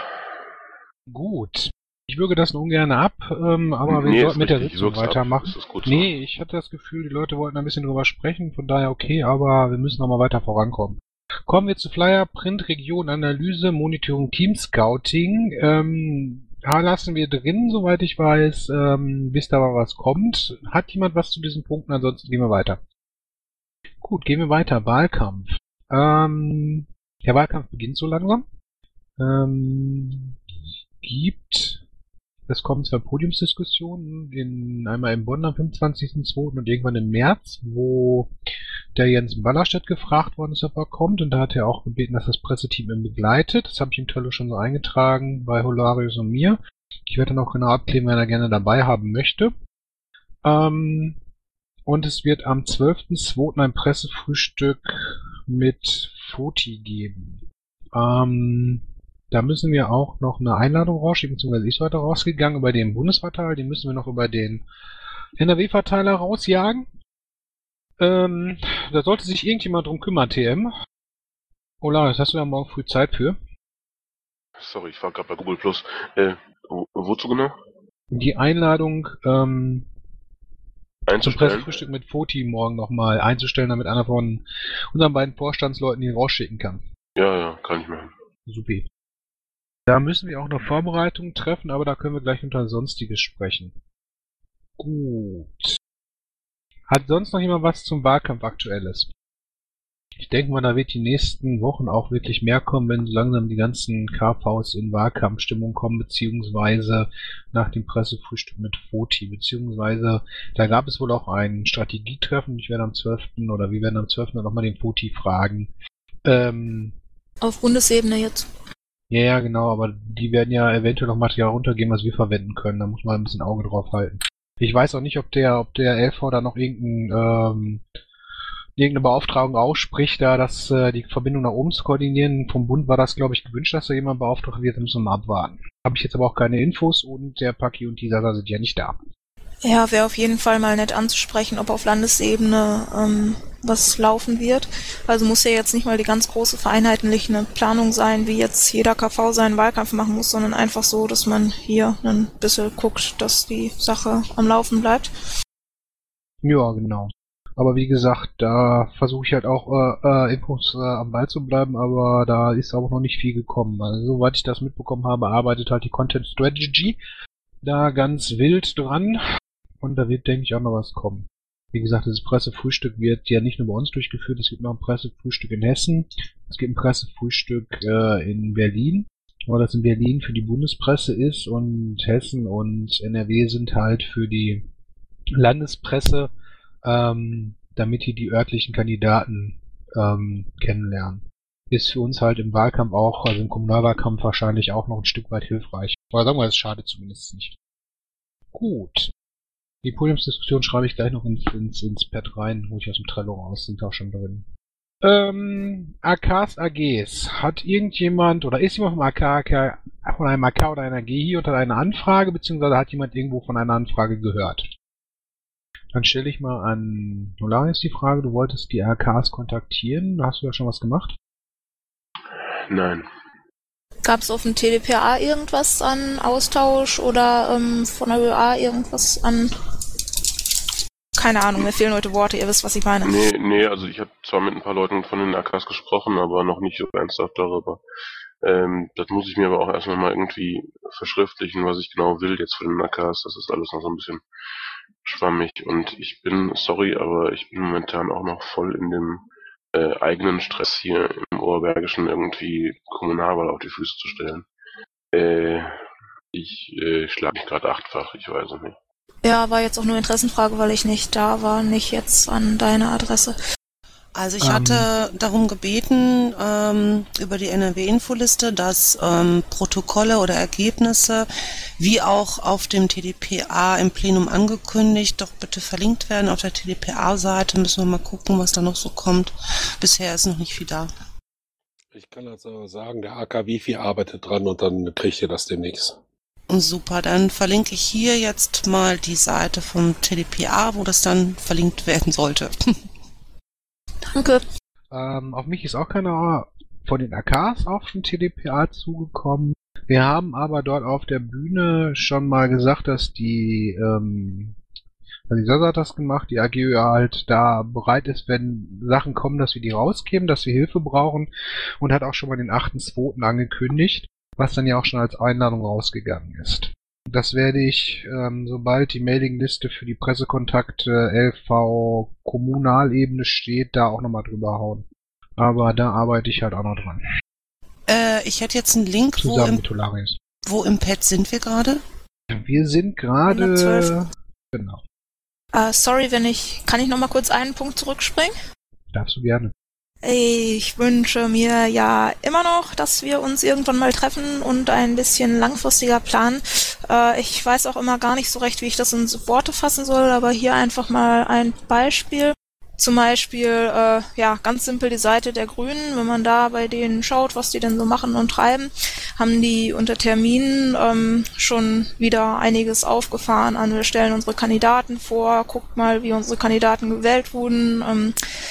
Gut. Ich würge das nur ungern ab, ähm, aber wir Nee, sollten ist mit der richtig, Sitzung ich würg's ab. weitermachen. Das ist gut so. Nee, ich hatte das Gefühl, die Leute wollten ein bisschen drüber sprechen, von daher okay, aber wir müssen noch mal weiter vorankommen. Kommen wir zu Flyer, Print, Region, Analyse, Monitoring, Team Scouting. Ähm, da lassen wir drin, soweit ich weiß, ähm, bis da mal was kommt. Hat jemand was zu diesen Punkten? Ansonsten gehen wir weiter. Gut, gehen wir weiter. Wahlkampf. Ähm, der Wahlkampf beginnt so langsam. Ähm, gibt... Es kommen zwei Podiumsdiskussionen, in, einmal in Bonn am fünfundzwanzigsten zweiten und irgendwann im März, wo der Jens Ballerstedt gefragt worden ist, ob er kommt. Und da hat er auch gebeten, dass das Presseteam ihn begleitet. Das habe ich in Trello schon so eingetragen bei Holarius und mir. Ich werde dann auch genau abklären, wenn er gerne dabei haben möchte. Ähm, und es wird am zwölften zweiten ein Pressefrühstück mit Foti geben. Ähm... Da müssen wir auch noch eine Einladung rausschicken, beziehungsweise ist weiter rausgegangen über den Bundesverteiler. Den müssen wir noch über den N R W-Verteiler rausjagen. Ähm, da sollte sich irgendjemand drum kümmern, T M. Olaris, hast du da morgen früh Zeit für? Sorry, ich war gerade bei Google Plus. Äh, wo, wozu genau? Die Einladung ähm, zum Einzustellen? Pressefrühstück mit Foti morgen nochmal einzustellen, damit einer von unseren beiden Vorstandsleuten ihn rausschicken kann. Ja, ja, kann ich machen. Supi. Da müssen wir auch noch Vorbereitungen treffen, aber da können wir gleich unter Sonstiges sprechen. Gut. Hat sonst noch jemand was zum Wahlkampf Aktuelles? Ich denke mal, da wird die nächsten Wochen auch wirklich mehr kommen, wenn so langsam die ganzen K Vs in Wahlkampfstimmung kommen, beziehungsweise nach dem Pressefrühstück mit Foti, beziehungsweise da gab es wohl auch ein Strategietreffen. Ich werde am zwölften oder wir werden am zwölften dann nochmal den Foti fragen. Ähm, Auf Bundesebene jetzt. Ja, ja, genau, aber die werden ja eventuell noch Material runtergeben, was wir verwenden können. Da muss man ein bisschen Auge drauf halten. Ich weiß auch nicht, ob der, ob der L V da noch irgendein, ähm, irgendeine Beauftragung ausspricht, da das, äh, die Verbindung nach oben zu koordinieren. Vom Bund war das, glaube ich, gewünscht, dass da jemand beauftragt wird. Da müssen wir mal abwarten. Habe ich jetzt aber auch keine Infos und der Paki und die Sasa sind ja nicht da. Ja, wäre auf jeden Fall mal nett anzusprechen, ob auf Landesebene ähm, was laufen wird. Also muss ja jetzt nicht mal die ganz große vereinheitlichende Planung sein, wie jetzt jeder K V seinen Wahlkampf machen muss, sondern einfach so, dass man hier ein bisschen guckt, dass die Sache am Laufen bleibt. Ja, genau. Aber wie gesagt, da versuche ich halt auch äh, äh, Infos äh, am Ball zu bleiben, aber da ist auch noch nicht viel gekommen. Also soweit ich das mitbekommen habe, arbeitet halt die Content Strategy da ganz wild dran. Und da wird, denke ich, auch noch was kommen. Wie gesagt, dieses Pressefrühstück wird ja nicht nur bei uns durchgeführt, es gibt noch ein Pressefrühstück in Hessen, es gibt ein Pressefrühstück äh, in Berlin, weil das in Berlin für die Bundespresse ist und Hessen und N R W sind halt für die Landespresse, ähm, damit die die örtlichen Kandidaten ähm, kennenlernen. Ist für uns halt im Wahlkampf auch, also im Kommunalwahlkampf wahrscheinlich auch noch ein Stück weit hilfreich. Aber sagen wir, es schadet zumindest nicht. Gut. Die Podiumsdiskussion schreibe ich gleich noch ins, ins, ins Pad rein, wo ich aus dem Trello raus, sind auch schon drin. Ähm, A Ks, A Gs. Hat irgendjemand, oder ist jemand vom A K, A K, von einem A K oder einer A G hier unter einer Anfrage, beziehungsweise hat jemand irgendwo von einer Anfrage gehört? Dann stelle ich mal an Nolarius die Frage, du wolltest die A Ks kontaktieren, hast du da schon was gemacht? Nein. Gab es auf dem T D P A irgendwas an Austausch oder ähm, von der Ö A irgendwas an... Keine Ahnung, mir fehlen heute Worte, ihr wisst, was ich meine. Nee, nee, also ich habe zwar mit ein paar Leuten von den A Ks gesprochen, aber noch nicht so ernsthaft darüber. Ähm, das muss ich mir aber auch erstmal mal irgendwie verschriftlichen, was ich genau will jetzt von den A Ks. Das ist alles noch so ein bisschen schwammig und ich bin, sorry, aber ich bin momentan auch noch voll in dem äh, eigenen Stress hier im Oberbergischen irgendwie Kommunalwahl auf die Füße zu stellen. Äh, ich äh, schlage mich gerade achtfach, ich weiß es nicht. Ja, war jetzt auch nur Interessenfrage, weil ich nicht da war, nicht jetzt an deine Adresse. Also ich Ähm. hatte darum gebeten, ähm, über die N R W-Infoliste, dass ähm, Protokolle oder Ergebnisse, wie auch auf dem T D P A im Plenum angekündigt, doch bitte verlinkt werden. Auf der T D P A-Seite müssen wir mal gucken, was da noch so kommt. Bisher ist noch nicht viel da. Ich kann also sagen, der A K Wifi arbeitet dran und dann kriegt ihr das demnächst. Super, dann verlinke ich hier jetzt mal die Seite vom T D P A, wo das dann verlinkt werden sollte. Danke. Ähm, auf mich ist auch keiner von den A Ks auf den T D P A zugekommen. Wir haben aber dort auf der Bühne schon mal gesagt, dass die ähm, Also die Sasa hat das gemacht, die A G Ö halt da bereit ist, wenn Sachen kommen, dass wir die rausgeben, dass wir Hilfe brauchen und hat auch schon mal den achten zweiten angekündigt, was dann ja auch schon als Einladung rausgegangen ist. Das werde ich, ähm, sobald die Mailingliste für die Pressekontakte L V Kommunalebene steht, da auch nochmal drüber hauen. Aber da arbeite ich halt auch noch dran. Äh, ich hätte jetzt einen Link, wo Zusammen im, mit Tolarius. wo im Pad sind wir gerade? Wir sind gerade... hundertzwölf. Genau. Äh, sorry, wenn ich, kann ich noch mal kurz einen Punkt zurückspringen? Darfst du gerne. Ich wünsche mir ja immer noch, dass wir uns irgendwann mal treffen und ein bisschen langfristiger planen. Äh, ich weiß auch immer gar nicht so recht, wie ich das in Worte fassen soll, aber hier einfach mal ein Beispiel. Zum Beispiel, äh, ja, ganz simpel die Seite der Grünen. Wenn man da bei denen schaut, was die denn so machen und treiben, haben die unter Terminen ähm, schon wieder einiges aufgefahren an. Wir stellen unsere Kandidaten vor, guckt mal, wie unsere Kandidaten gewählt wurden, ähm,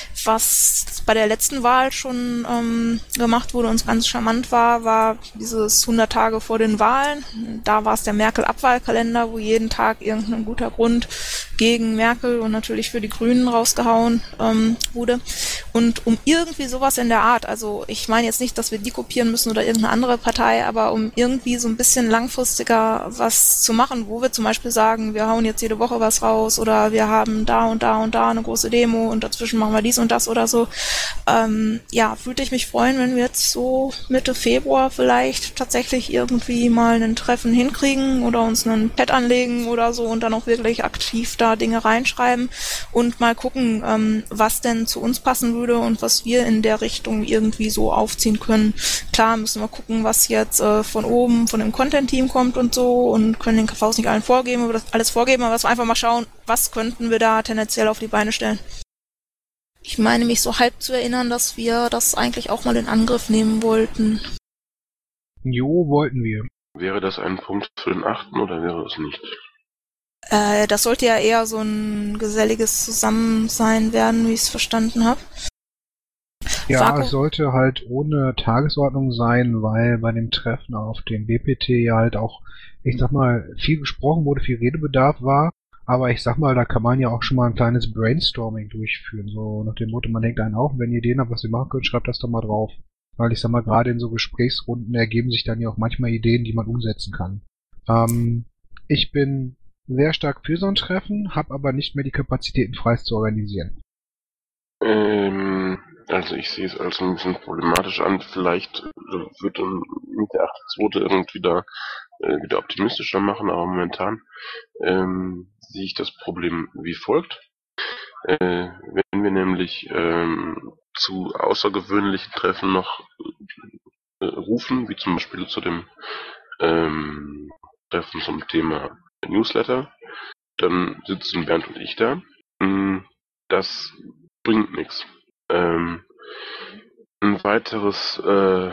was bei der letzten Wahl schon ähm, gemacht wurde und ganz charmant war, war dieses hundert Tage vor den Wahlen. Da war es der Merkel-Abwahlkalender, wo jeden Tag irgendein guter Grund gegen Merkel und natürlich für die Grünen rausgehauen ähm, wurde. Und um irgendwie sowas in der Art, also ich meine jetzt nicht, dass wir die kopieren müssen oder irgendeine andere Partei, aber um irgendwie so ein bisschen langfristiger was zu machen, wo wir zum Beispiel sagen, wir hauen jetzt jede Woche was raus oder wir haben da und da und da eine große Demo und dazwischen machen wir dies und das oder so. Ähm, ja, würde ich mich freuen, wenn wir jetzt so Mitte Februar vielleicht tatsächlich irgendwie mal ein Treffen hinkriegen oder uns einen Pad anlegen oder so und dann auch wirklich aktiv da Dinge reinschreiben und mal gucken, ähm, was denn zu uns passen würde und was wir in der Richtung irgendwie so aufziehen können. Klar müssen wir gucken, was jetzt äh, von oben, von dem Content-Team kommt und so und können den K Vs nicht allen vorgeben, aber das alles vorgeben, aber dass wir einfach mal schauen, was könnten wir da tendenziell auf die Beine stellen. Ich meine mich so halb zu erinnern, dass wir das eigentlich auch mal in Angriff nehmen wollten. Jo, wollten wir. Wäre das ein Punkt für den achten oder wäre es nicht? Äh, das sollte ja eher so ein geselliges Zusammensein werden, wie ich es verstanden habe. Ja, Vaku? es sollte halt ohne Tagesordnung sein, weil bei dem Treffen auf dem B P T ja halt auch, ich sag mal, viel gesprochen wurde, viel Redebedarf war. Aber ich sag mal, da kann man ja auch schon mal ein kleines Brainstorming durchführen. So nach dem Motto, man denkt einen auch, wenn ihr Ideen habt, was ihr machen könnt, schreibt das doch mal drauf. Weil ich sag mal, gerade in so Gesprächsrunden ergeben sich dann ja auch manchmal Ideen, die man umsetzen kann. Ähm, ich bin sehr stark für so ein Treffen, habe aber nicht mehr die Kapazitäten, frei zu organisieren. Ähm, also ich sehe es als ein bisschen problematisch an. Vielleicht wird dann mit der achte zweite irgendwie da äh, wieder optimistischer machen, aber momentan ähm, sehe ich das Problem wie folgt. Äh, wenn wir nämlich ähm, zu außergewöhnlichen Treffen noch äh, rufen, wie zum Beispiel zu dem ähm, Treffen zum Thema Newsletter, dann sitzen Bernd und ich da. Das bringt nichts. Ähm, ein weiteres äh,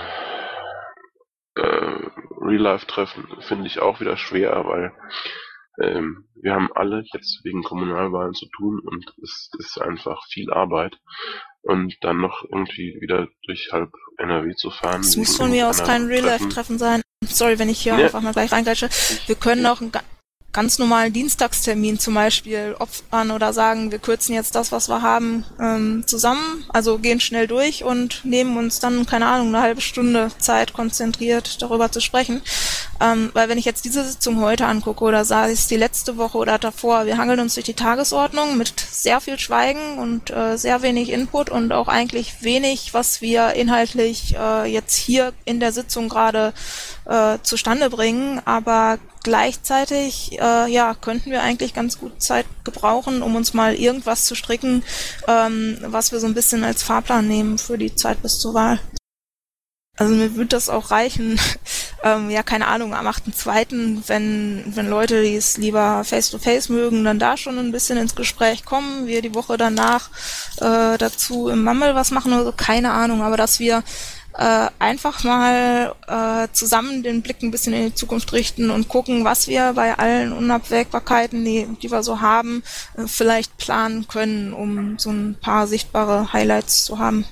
äh, Real-Life-Treffen finde ich auch wieder schwer, weil ähm, wir haben alle jetzt wegen Kommunalwahlen zu tun und es ist einfach viel Arbeit. Und dann noch irgendwie wieder durch halb N R W zu fahren. Es muss von mir aus kein Real-Life-Treffen sein. Sorry, wenn ich hier ja. einfach mal gleich reingreife. Wir können auch ein ganz normalen Dienstagstermin zum Beispiel opfern oder sagen, wir kürzen jetzt das, was wir haben, ähm, zusammen, also gehen schnell durch und nehmen uns dann, keine Ahnung, eine halbe Stunde Zeit, konzentriert darüber zu sprechen. Ähm, weil wenn ich jetzt diese Sitzung heute angucke oder sei es die letzte Woche oder davor, wir hangeln uns durch die Tagesordnung mit sehr viel Schweigen und äh, sehr wenig Input und auch eigentlich wenig, was wir inhaltlich äh, jetzt hier in der Sitzung gerade äh, zustande bringen, aber gleichzeitig äh, ja, könnten wir eigentlich ganz gut Zeit gebrauchen, um uns mal irgendwas zu stricken, ähm, was wir so ein bisschen als Fahrplan nehmen für die Zeit bis zur Wahl. Also mir würde das auch reichen, ähm, ja, keine Ahnung, am achten zweiten, wenn wenn Leute, die es lieber face-to-face mögen, dann da schon ein bisschen ins Gespräch kommen, wir die Woche danach äh, dazu im Mammel was machen oder so, keine Ahnung, aber dass wir Äh, einfach mal äh, zusammen den Blick ein bisschen in die Zukunft richten und gucken, was wir bei allen Unabwägbarkeiten, die, die wir so haben, äh, vielleicht planen können, um so ein paar sichtbare Highlights zu haben.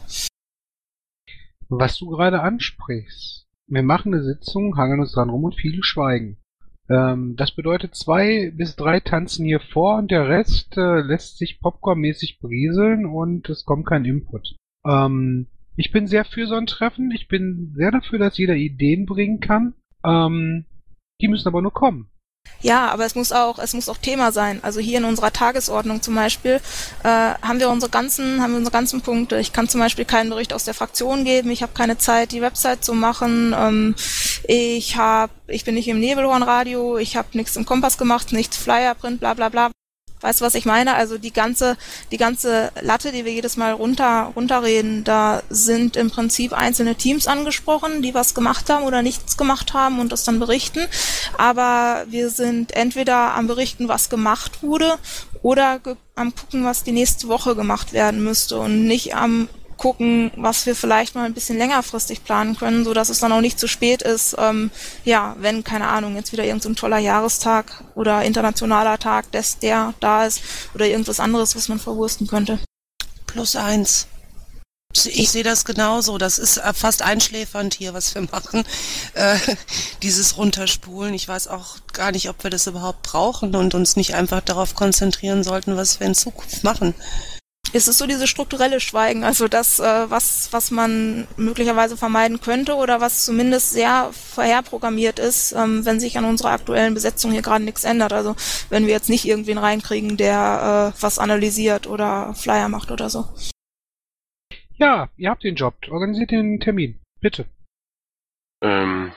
Was du gerade ansprichst. Wir machen eine Sitzung, hangeln uns dran rum und viele schweigen. Ähm, das bedeutet, zwei bis drei tanzen hier vor und der Rest äh, lässt sich popcornmäßig berieseln und es kommt kein Input. Ähm, ich bin sehr für so ein Treffen. Ich bin sehr dafür, dass jeder Ideen bringen kann. Ähm, die müssen aber nur kommen. Ja, aber es muss auch, es muss auch Thema sein. Also hier in unserer Tagesordnung zum Beispiel äh, haben wir unsere ganzen, haben wir unsere ganzen Punkte. Ich kann zum Beispiel keinen Bericht aus der Fraktion geben. Ich habe keine Zeit, die Website zu machen. Ähm, ich habe, ich bin nicht im Nebelhornradio. Ich habe nichts im Kompass gemacht, nichts Flyer, Print, bla bla bla. Weißt du, was ich meine? Also die ganze, die ganze Latte, die wir jedes Mal runter, runterreden, da sind im Prinzip einzelne Teams angesprochen, die was gemacht haben oder nichts gemacht haben und das dann berichten. Aber wir sind entweder am Berichten, was gemacht wurde, oder ge- am gucken, was die nächste Woche gemacht werden müsste und nicht am gucken, was wir vielleicht mal ein bisschen längerfristig planen können, so dass es dann auch nicht zu spät ist, ähm, ja, wenn, keine Ahnung, jetzt wieder irgend so ein toller Jahrestag oder internationaler Tag, dass der da ist oder irgendwas anderes, was man verwursten könnte. Plus eins. Ich sehe das genauso. Das ist fast einschläfernd hier, was wir machen. Äh, dieses Runterspulen. Ich weiß auch gar nicht, ob wir das überhaupt brauchen und uns nicht einfach darauf konzentrieren sollten, was wir in Zukunft machen. Es ist so dieses strukturelle Schweigen, also das, äh, was, was man möglicherweise vermeiden könnte oder was zumindest sehr vorherprogrammiert ist, ähm, wenn sich an unserer aktuellen Besetzung hier gerade nichts ändert. Also wenn wir jetzt nicht irgendwen reinkriegen, der äh, was analysiert oder Flyer macht oder so. Ja, ihr habt den Job. Organisiert den Termin. Bitte. Ähm,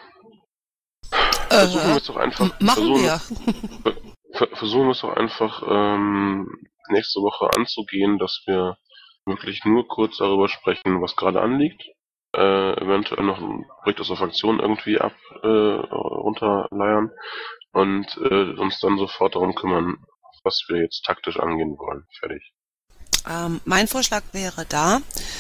Äh, versuchen wir es doch einfach. machen versuchen, wir. ver versuchen wir es doch einfach ähm, nächste Woche anzugehen, dass wir wirklich nur kurz darüber sprechen, was gerade anliegt. Äh, eventuell noch ein Bericht aus der Fraktion irgendwie ab äh, runterleiern und äh, uns dann sofort darum kümmern, was wir jetzt taktisch angehen wollen. Fertig. Ähm, mein Vorschlag wäre da.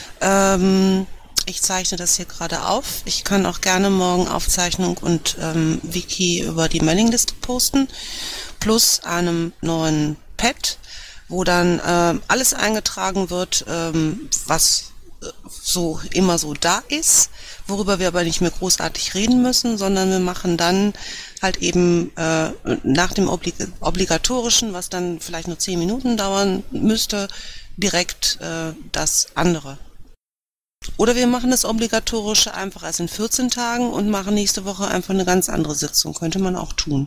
Ähm, ich zeichne das hier gerade auf. Ich kann auch gerne morgen Aufzeichnung und ähm, Wiki über die Mailingliste posten, plus einem neuen Pad, wo dann ähm, alles eingetragen wird, ähm, was äh, so immer so da ist, worüber wir aber nicht mehr großartig reden müssen, sondern wir machen dann halt eben äh, nach dem Oblig obligatorischen, was dann vielleicht nur zehn Minuten dauern müsste, direkt äh, das andere. Oder wir machen das Obligatorische einfach erst in vierzehn Tagen und machen nächste Woche einfach eine ganz andere Sitzung. Könnte man auch tun.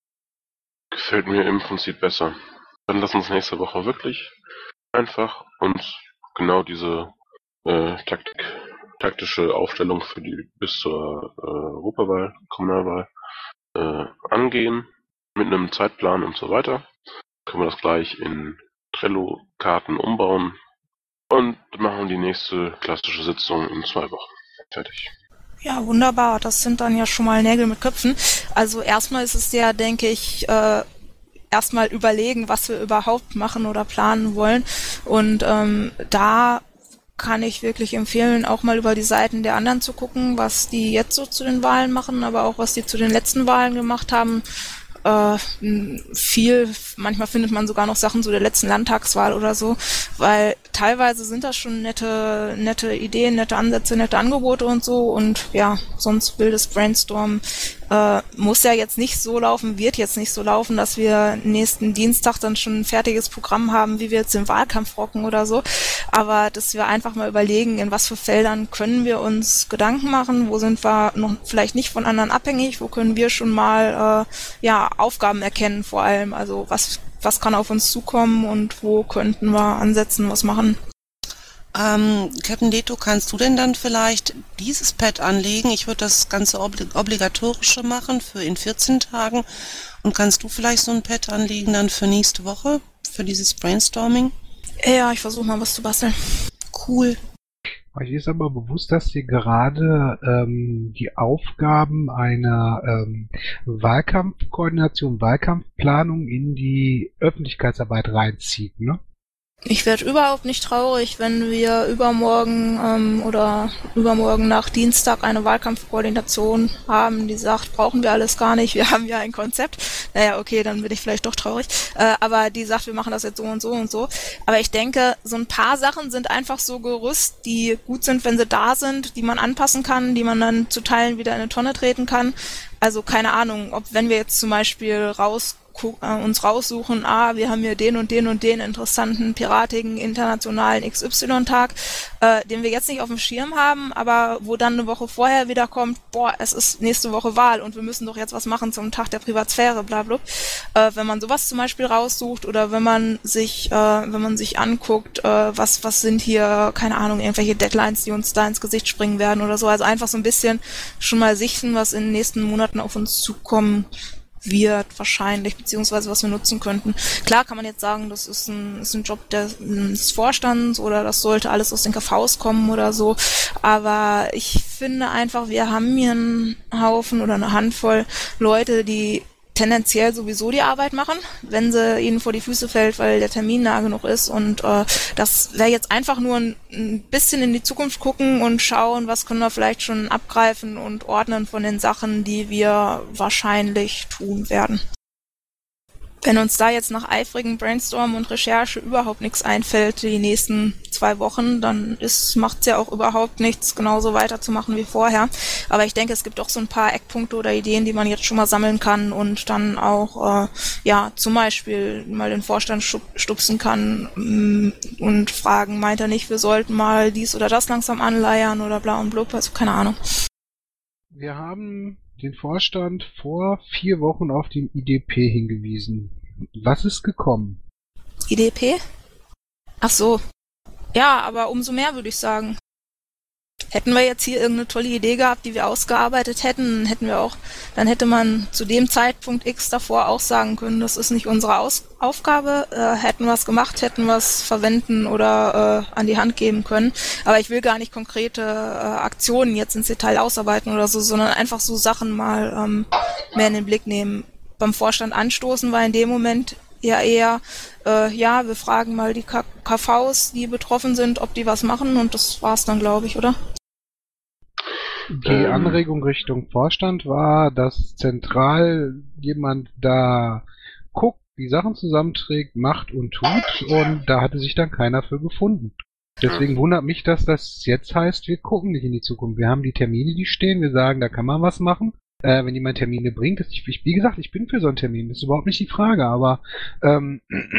Gefällt mir im Prinzip besser. Dann lass uns nächste Woche wirklich einfach uns genau diese äh, Taktik, taktische Aufstellung für die bis zur äh, Europawahl, Kommunalwahl äh, angehen, mit einem Zeitplan und so weiter. Können wir das gleich in Trello-Karten umbauen und machen die nächste klassische Sitzung in zwei Wochen. Fertig. Ja, wunderbar. Das sind dann ja schon mal Nägel mit Köpfen. Also erstmal ist es ja, denke ich, äh, erstmal überlegen, was wir überhaupt machen oder planen wollen. Und ähm, da kann ich wirklich empfehlen, auch mal über die Seiten der anderen zu gucken, was die jetzt so zu den Wahlen machen, aber auch was die zu den letzten Wahlen gemacht haben. Äh, viel, manchmal findet man sogar noch Sachen zu der letzten Landtagswahl oder so, weil teilweise sind das schon nette, nette Ideen, nette Ansätze, nette Angebote und so und ja, sonst wildes Brainstorm äh, muss ja jetzt nicht so laufen, wird jetzt nicht so laufen, dass wir nächsten Dienstag dann schon ein fertiges Programm haben, wie wir jetzt den Wahlkampf rocken oder so, aber dass wir einfach mal überlegen, in was für Feldern können wir uns Gedanken machen, wo sind wir noch vielleicht nicht von anderen abhängig, wo können wir schon mal äh, ja Aufgaben erkennen vor allem, also was was kann auf uns zukommen und wo könnten wir ansetzen, was machen. Ähm, Captain Leto, kannst du denn dann vielleicht dieses Pad anlegen? Ich würde das Ganze obli obligatorische machen für in vierzehn Tagen. Und kannst du vielleicht so ein Pad anlegen dann für nächste Woche, für dieses Brainstorming? Ja, ich versuche mal was zu basteln. Cool. Euch ist aber bewusst, dass ihr gerade ähm, die Aufgaben einer ähm, Wahlkampfkoordination, Wahlkampfplanung in die Öffentlichkeitsarbeit reinzieht, ne? Ich werde überhaupt nicht traurig, wenn wir übermorgen ähm, oder übermorgen nach Dienstag eine Wahlkampfkoordination haben, die sagt, brauchen wir alles gar nicht, wir haben ja ein Konzept. Naja, okay, dann bin ich vielleicht doch traurig. Äh, aber die sagt, wir machen das jetzt so und so und so. Aber ich denke, so ein paar Sachen sind einfach so Gerüst, die gut sind, wenn sie da sind, die man anpassen kann, die man dann zu Teilen wieder in eine Tonne treten kann. Also keine Ahnung, ob wenn wir jetzt zum Beispiel raus uns raussuchen, ah, wir haben hier den und den und den interessanten, piratigen, internationalen X Y-Tag, äh, den wir jetzt nicht auf dem Schirm haben, aber wo dann eine Woche vorher wieder kommt, boah, es ist nächste Woche Wahl und wir müssen doch jetzt was machen zum Tag der Privatsphäre, bla bla. Äh, wenn man sowas zum Beispiel raussucht oder wenn man sich, äh, wenn man sich anguckt, äh, was, was sind hier, keine Ahnung, irgendwelche Deadlines, die uns da ins Gesicht springen werden oder so, also einfach so ein bisschen schon mal sichten, was in den nächsten Monaten auf uns zukommen wird wahrscheinlich, beziehungsweise was wir nutzen könnten. Klar kann man jetzt sagen, das ist ein, ist ein Job des, des Vorstands oder das sollte alles aus den K Vs kommen oder so, aber ich finde einfach, wir haben hier einen Haufen oder eine Handvoll Leute, die tendenziell sowieso die Arbeit machen, wenn sie ihnen vor die Füße fällt, weil der Termin nah genug ist und äh, das wäre jetzt einfach nur ein, ein bisschen in die Zukunft gucken und schauen, was können wir vielleicht schon abgreifen und ordnen von den Sachen, die wir wahrscheinlich tun werden. Wenn uns da jetzt nach eifrigen Brainstorm und Recherche überhaupt nichts einfällt die nächsten zwei Wochen, dann macht es ja auch überhaupt nichts, genauso weiterzumachen wie vorher. Aber ich denke, es gibt auch so ein paar Eckpunkte oder Ideen, die man jetzt schon mal sammeln kann und dann auch, äh, ja, zum Beispiel mal den Vorstand stupsen kann mm, und fragen, meint er nicht, wir sollten mal dies oder das langsam anleiern oder bla und blub, also keine Ahnung. Wir haben den Vorstand vor vier Wochen auf den I D P hingewiesen. Was ist gekommen? I D P? Ach so. Ja, aber umso mehr würde ich sagen. Hätten wir jetzt hier irgendeine tolle Idee gehabt, die wir ausgearbeitet hätten, hätten wir auch, dann hätte man zu dem Zeitpunkt X davor auch sagen können, das ist nicht unsere Aus- Aufgabe, äh, hätten wir es gemacht, hätten wir es verwenden oder äh, an die Hand geben können. Aber ich will gar nicht konkrete äh, Aktionen jetzt ins Detail ausarbeiten oder so, sondern einfach so Sachen mal ähm, mehr in den Blick nehmen. Beim Vorstand anstoßen war in dem Moment ja eher, äh, ja, wir fragen mal die K- KVs, die betroffen sind, ob die was machen und das war's dann, glaube ich, oder? Die ähm. Anregung Richtung Vorstand war, dass zentral jemand da guckt, die Sachen zusammenträgt, macht und tut und da hatte sich dann keiner für gefunden. Deswegen wundert mich, dass das jetzt heißt, wir gucken nicht in die Zukunft. Wir haben die Termine, die stehen, wir sagen, da kann man was machen. Äh, wenn jemand Termine bringt, das, ich, wie gesagt, ich bin für so einen Termin, das ist überhaupt nicht die Frage, aber ähm,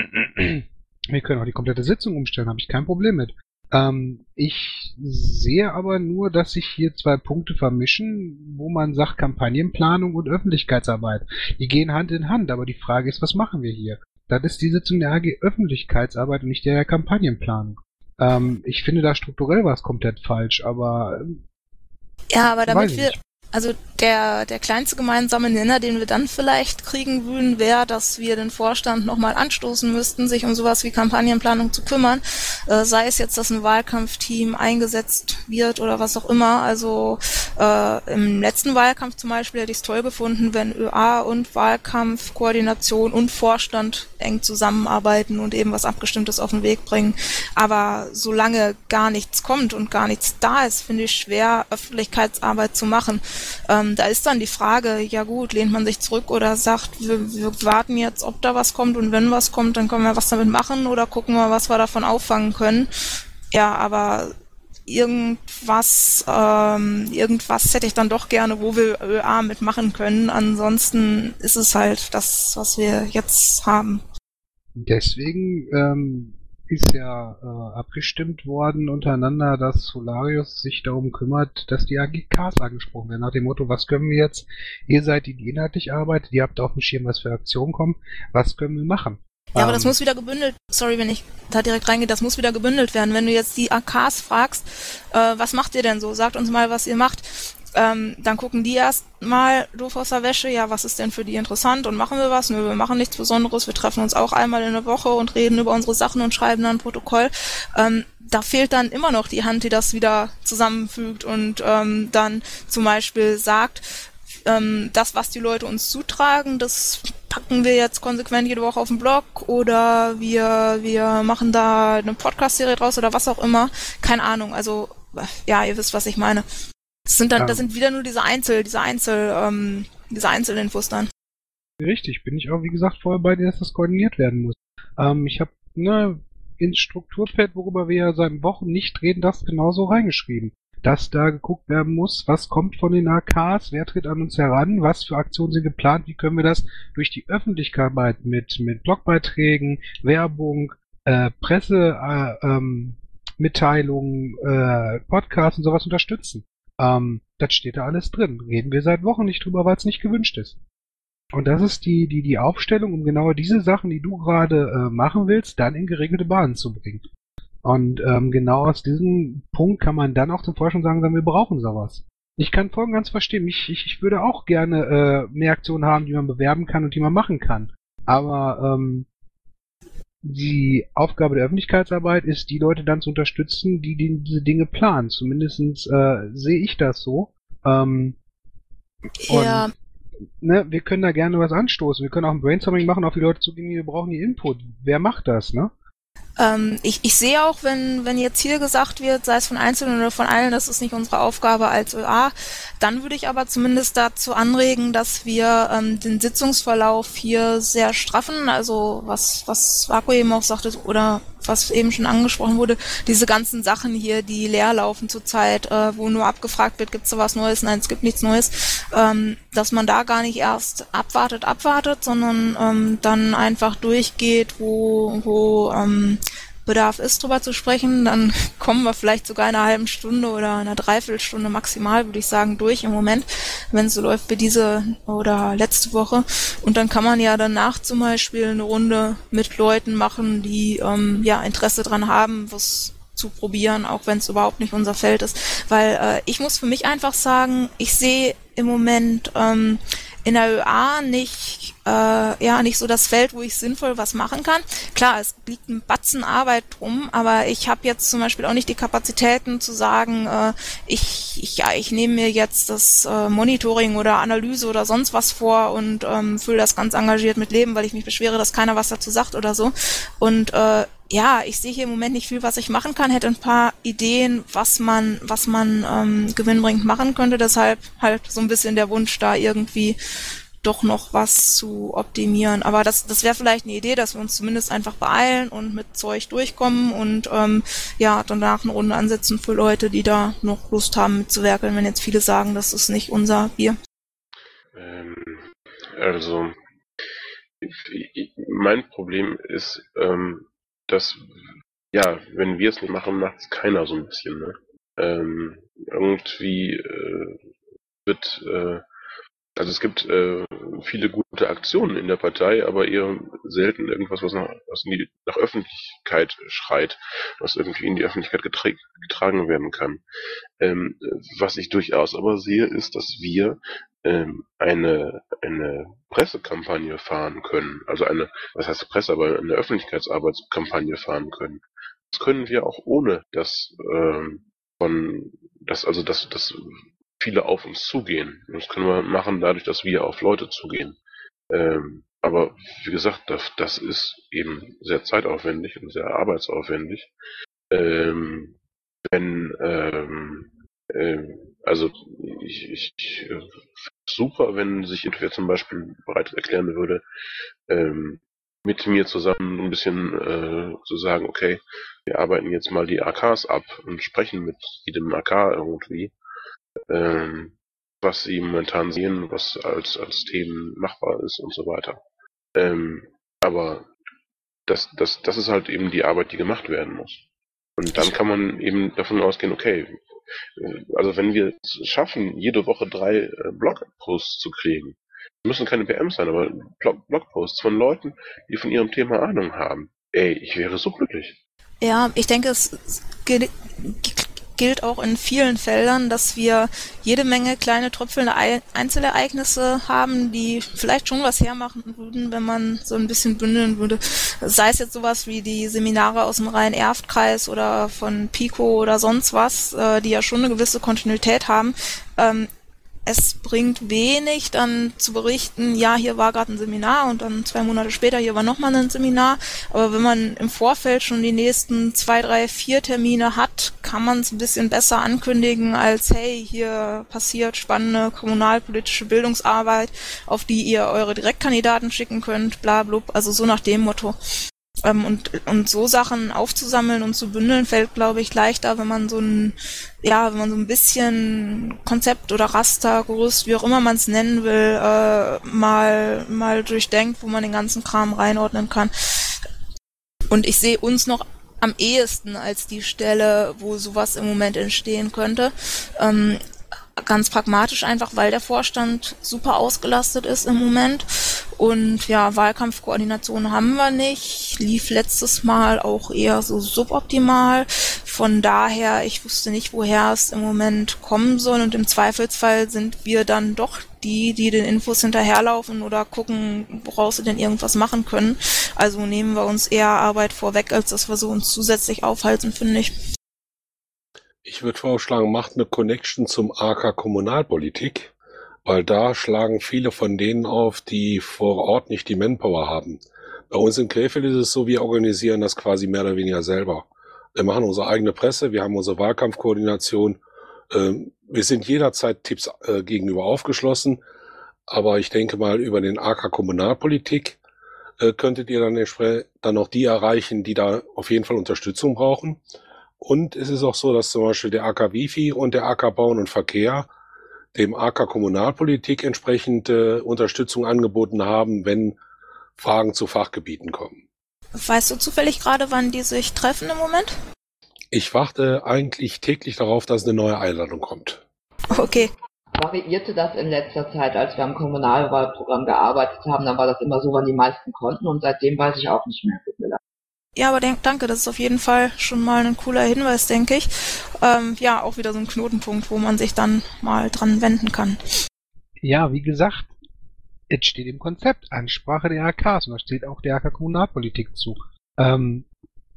wir können auch die komplette Sitzung umstellen, habe ich kein Problem mit. Ähm, ich sehe aber nur, dass sich hier zwei Punkte vermischen, wo man sagt Kampagnenplanung und Öffentlichkeitsarbeit. Die gehen Hand in Hand, aber die Frage ist, was machen wir hier? Das ist die Sitzung der A G Öffentlichkeitsarbeit und nicht der Kampagnenplanung. Ähm, ich finde da strukturell was komplett falsch, aber ja, aber damit wir, also der der kleinste gemeinsame Nenner, den wir dann vielleicht kriegen würden, wäre, dass wir den Vorstand nochmal anstoßen müssten, sich um sowas wie Kampagnenplanung zu kümmern, äh, sei es jetzt, dass ein Wahlkampfteam eingesetzt wird oder was auch immer. Also äh, im letzten Wahlkampf zum Beispiel hätte ich es toll gefunden, wenn Ö A und Wahlkampfkoordination und Vorstand eng zusammenarbeiten und eben was Abgestimmtes auf den Weg bringen. Aber solange gar nichts kommt und gar nichts da ist, finde ich schwer, Öffentlichkeitsarbeit zu machen. Ähm, da ist dann die Frage, ja gut, lehnt man sich zurück oder sagt, wir, wir warten jetzt, ob da was kommt und wenn was kommt, dann können wir was damit machen oder gucken wir, was wir davon auffangen können. Ja, aber irgendwas, ähm, irgendwas hätte ich dann doch gerne, wo wir Ö A mitmachen können. Ansonsten ist es halt das, was wir jetzt haben. Deswegen ähm, ist ja äh, abgestimmt worden untereinander, dass Solarius sich darum kümmert, dass die A G Ks angesprochen werden. Nach dem Motto, was können wir jetzt, ihr seid die, die inhaltlich arbeitet, ihr habt auf dem Schirm, was für Aktionen kommen, was können wir machen? Ja, aber das muss wieder gebündelt, sorry, wenn ich da direkt reingehe, das muss wieder gebündelt werden. Wenn du jetzt die A Ks fragst, äh, was macht ihr denn so? Sagt uns mal, was ihr macht. Ähm, dann gucken die erst mal doof aus der Wäsche, ja, was ist denn für die interessant und machen wir was? Nö, wir machen nichts Besonderes, wir treffen uns auch einmal in der Woche und reden über unsere Sachen und schreiben dann ein Protokoll. Ähm, da fehlt dann immer noch die Hand, die das wieder zusammenfügt und ähm, dann zum Beispiel sagt, ähm, das, was die Leute uns zutragen, das packen wir jetzt konsequent jede Woche auf den Blog oder wir wir machen da eine Podcast-Serie draus oder was auch immer. Keine Ahnung, also ja, ihr wisst, was ich meine. Das sind dann, Ja. das sind wieder nur diese Einzel, diese Einzel, ähm, diese Einzelinfos dann. Richtig, bin ich auch, wie gesagt, vorher bei dir, dass das koordiniert werden muss. Ähm, ich habe ne, ins Strukturpad, worüber wir ja seit Wochen nicht reden, das genauso reingeschrieben. Dass da geguckt werden muss, was kommt von den A Ks, wer tritt an uns heran, was für Aktionen sind geplant, wie können wir das durch die Öffentlichkeit mit, mit Blogbeiträgen, Werbung, äh, Presse, äh, ähm, Mitteilungen, äh, Podcasts und sowas unterstützen. Ähm, das steht da alles drin. Reden wir seit Wochen nicht drüber, weil es nicht gewünscht ist. Und das ist die, die, die Aufstellung, um genau diese Sachen, die du gerade äh, machen willst, dann in geregelte Bahnen zu bringen. Und ähm, genau aus diesem Punkt kann man dann auch zum Vorstand sagen, sagen, wir brauchen sowas. Ich kann voll und ganz verstehen, ich, ich, ich würde auch gerne äh, mehr Aktionen haben, die man bewerben kann und die man machen kann. Aber ähm, die Aufgabe der Öffentlichkeitsarbeit ist, die Leute dann zu unterstützen, die, die diese Dinge planen. Zumindest äh, sehe ich das so. Ähm, Ja. und, ne, wir können da gerne was anstoßen. Wir können auch ein Brainstorming machen, auf die Leute zugehen, wir brauchen ihr Input. Wer macht das, ne? Ähm, ich, ich sehe auch, wenn, wenn jetzt hier gesagt wird, sei es von Einzelnen oder von allen, das ist nicht unsere Aufgabe als Ö A, dann würde ich aber zumindest dazu anregen, dass wir ähm, den Sitzungsverlauf hier sehr straffen, also was, was Vaku eben auch sagte, oder was eben schon angesprochen wurde, diese ganzen Sachen hier, die leer laufen zurzeit, äh, wo nur abgefragt wird, gibt's da was Neues? Nein, es gibt nichts Neues, ähm, dass man da gar nicht erst abwartet, abwartet, sondern ähm, dann einfach durchgeht, wo, wo ähm, Bedarf ist, drüber zu sprechen, dann kommen wir vielleicht sogar in einer halben Stunde oder einer Dreiviertelstunde maximal, würde ich sagen, durch im Moment, wenn es so läuft wie diese oder letzte Woche. Und dann kann man ja danach zum Beispiel eine Runde mit Leuten machen, die ähm, ja Interesse dran haben, was zu probieren, auch wenn es überhaupt nicht unser Feld ist. Weil äh, ich muss für mich einfach sagen, ich sehe im Moment ähm, in der Ö A nicht, äh, ja, nicht so das Feld, wo ich sinnvoll was machen kann. Klar, es liegt ein Batzen Arbeit drum, aber ich habe jetzt zum Beispiel auch nicht die Kapazitäten zu sagen, äh, ich, ich, ja, ich nehme mir jetzt das äh, Monitoring oder Analyse oder sonst was vor und ähm, fülle das ganz engagiert mit Leben, weil ich mich beschwere, dass keiner was dazu sagt oder so. Und äh, ja, ich sehe hier im Moment nicht viel, was ich machen kann, hätte ein paar Ideen, was man, was man ähm, gewinnbringend machen könnte, deshalb halt so ein bisschen der Wunsch da irgendwie doch noch was zu optimieren. Aber das, das wäre vielleicht eine Idee, dass wir uns zumindest einfach beeilen und mit Zeug durchkommen und ähm, ja, danach eine Runde ansetzen für Leute, die da noch Lust haben mitzuwerkeln, wenn jetzt viele sagen, das ist nicht unser Bier. Ähm, also, ich, ich, mein Problem ist, ähm, dass, ja, wenn wir es nicht machen, macht es keiner so ein bisschen, ne? Ähm, irgendwie äh, wird, äh, also es gibt äh, viele gute Aktionen in der Partei, aber eher selten irgendwas, was nach, was in die, nach Öffentlichkeit schreit, was irgendwie in die Öffentlichkeit getra- getragen werden kann. Ähm, was ich durchaus aber sehe, ist, dass wir ähm, eine eine Pressekampagne fahren können, also eine, was heißt Presse, aber eine Öffentlichkeitsarbeitskampagne fahren können. Das können wir auch ohne, dass ähm, von, dass also dass dass viele auf uns zugehen. Das können wir machen dadurch, dass wir auf Leute zugehen. Ähm, aber wie gesagt, das, das ist eben sehr zeitaufwendig und sehr arbeitsaufwendig. Ähm, wenn ähm, ähm, also ich, ich, ich äh, super, wenn sich irgendwer zum Beispiel bereit erklären würde, ähm, mit mir zusammen ein bisschen äh, zu sagen, okay, wir arbeiten jetzt mal die A Ks ab und sprechen mit jedem A K irgendwie, ähm, was sie momentan sehen, was als als Themen machbar ist und so weiter. Ähm, aber das, das, das ist halt eben die Arbeit, die gemacht werden muss. Und dann kann man eben davon ausgehen, okay, also wenn wir es schaffen, jede Woche drei äh, Blogposts zu kriegen, müssen keine P Ms sein, aber Blog- Blogposts von Leuten, die von ihrem Thema Ahnung haben, ey, ich wäre so glücklich. Ja, ich denke, es gilt, gilt auch in vielen Feldern, dass wir jede Menge kleine tröpfelnde Einzelereignisse haben, die vielleicht schon was hermachen würden, wenn man so ein bisschen bündeln würde. Sei es jetzt sowas wie die Seminare aus dem Rhein-Erft-Kreis oder von Pico oder sonst was, äh, die ja schon eine gewisse Kontinuität haben. Ähm, es bringt wenig, dann zu berichten, ja, hier war gerade ein Seminar und dann zwei Monate später, hier war nochmal ein Seminar. Aber wenn man im Vorfeld schon die nächsten zwei, drei, vier Termine hat, kann man es ein bisschen besser ankündigen als, hey, hier passiert spannende kommunalpolitische Bildungsarbeit, auf die ihr eure Direktkandidaten schicken könnt, bla blub, also so nach dem Motto. Ähm, und, und so Sachen aufzusammeln und zu bündeln fällt, glaube ich, leichter, wenn man so ein, ja, wenn man so ein bisschen Konzept oder Raster, Gerüst, wie auch immer man es nennen will, äh, mal, mal durchdenkt, wo man den ganzen Kram reinordnen kann. Und ich sehe uns noch am ehesten als die Stelle, wo sowas im Moment entstehen könnte. Ähm, ganz pragmatisch einfach, weil der Vorstand super ausgelastet ist im Moment. Und ja, Wahlkampfkoordination haben wir nicht. Lief letztes Mal auch eher so suboptimal. Von daher, ich wusste nicht, woher es im Moment kommen soll. Und im Zweifelsfall sind wir dann doch die, die den Infos hinterherlaufen oder gucken, woraus sie denn irgendwas machen können. Also nehmen wir uns eher Arbeit vorweg, als dass wir so uns zusätzlich aufhalten, finde ich. Ich würde vorschlagen, macht eine Connection zum A K Kommunalpolitik, weil da schlagen viele von denen auf, die vor Ort nicht die Manpower haben. Bei uns in Krefeld ist es so, wir organisieren das quasi mehr oder weniger selber. Wir machen unsere eigene Presse, wir haben unsere Wahlkampfkoordination. Ähm, wir sind jederzeit Tipps äh, gegenüber aufgeschlossen, aber ich denke mal, über den A K Kommunalpolitik äh, könntet ihr dann, dann noch die erreichen, die da auf jeden Fall Unterstützung brauchen. Und es ist auch so, dass zum Beispiel der A K Wifi und der A K Bauen und Verkehr dem A K Kommunalpolitik entsprechend äh, Unterstützung angeboten haben, wenn Fragen zu Fachgebieten kommen. Weißt du zufällig gerade, wann die sich treffen im Moment? Ich warte eigentlich täglich darauf, dass eine neue Einladung kommt. Okay. Variierte das in letzter Zeit, als wir am Kommunalwahlprogramm gearbeitet haben, dann war das immer so, wann die meisten konnten und seitdem weiß ich auch nicht mehr. Tut mir leid. Ja, aber denk, danke, das ist auf jeden Fall schon mal ein cooler Hinweis, denke ich. Ähm, ja, auch wieder so ein Knotenpunkt, wo man sich dann mal dran wenden kann. Ja, wie gesagt, es steht im Konzept Ansprache der A Ks und da steht auch der A K Kommunalpolitik zu. Ähm,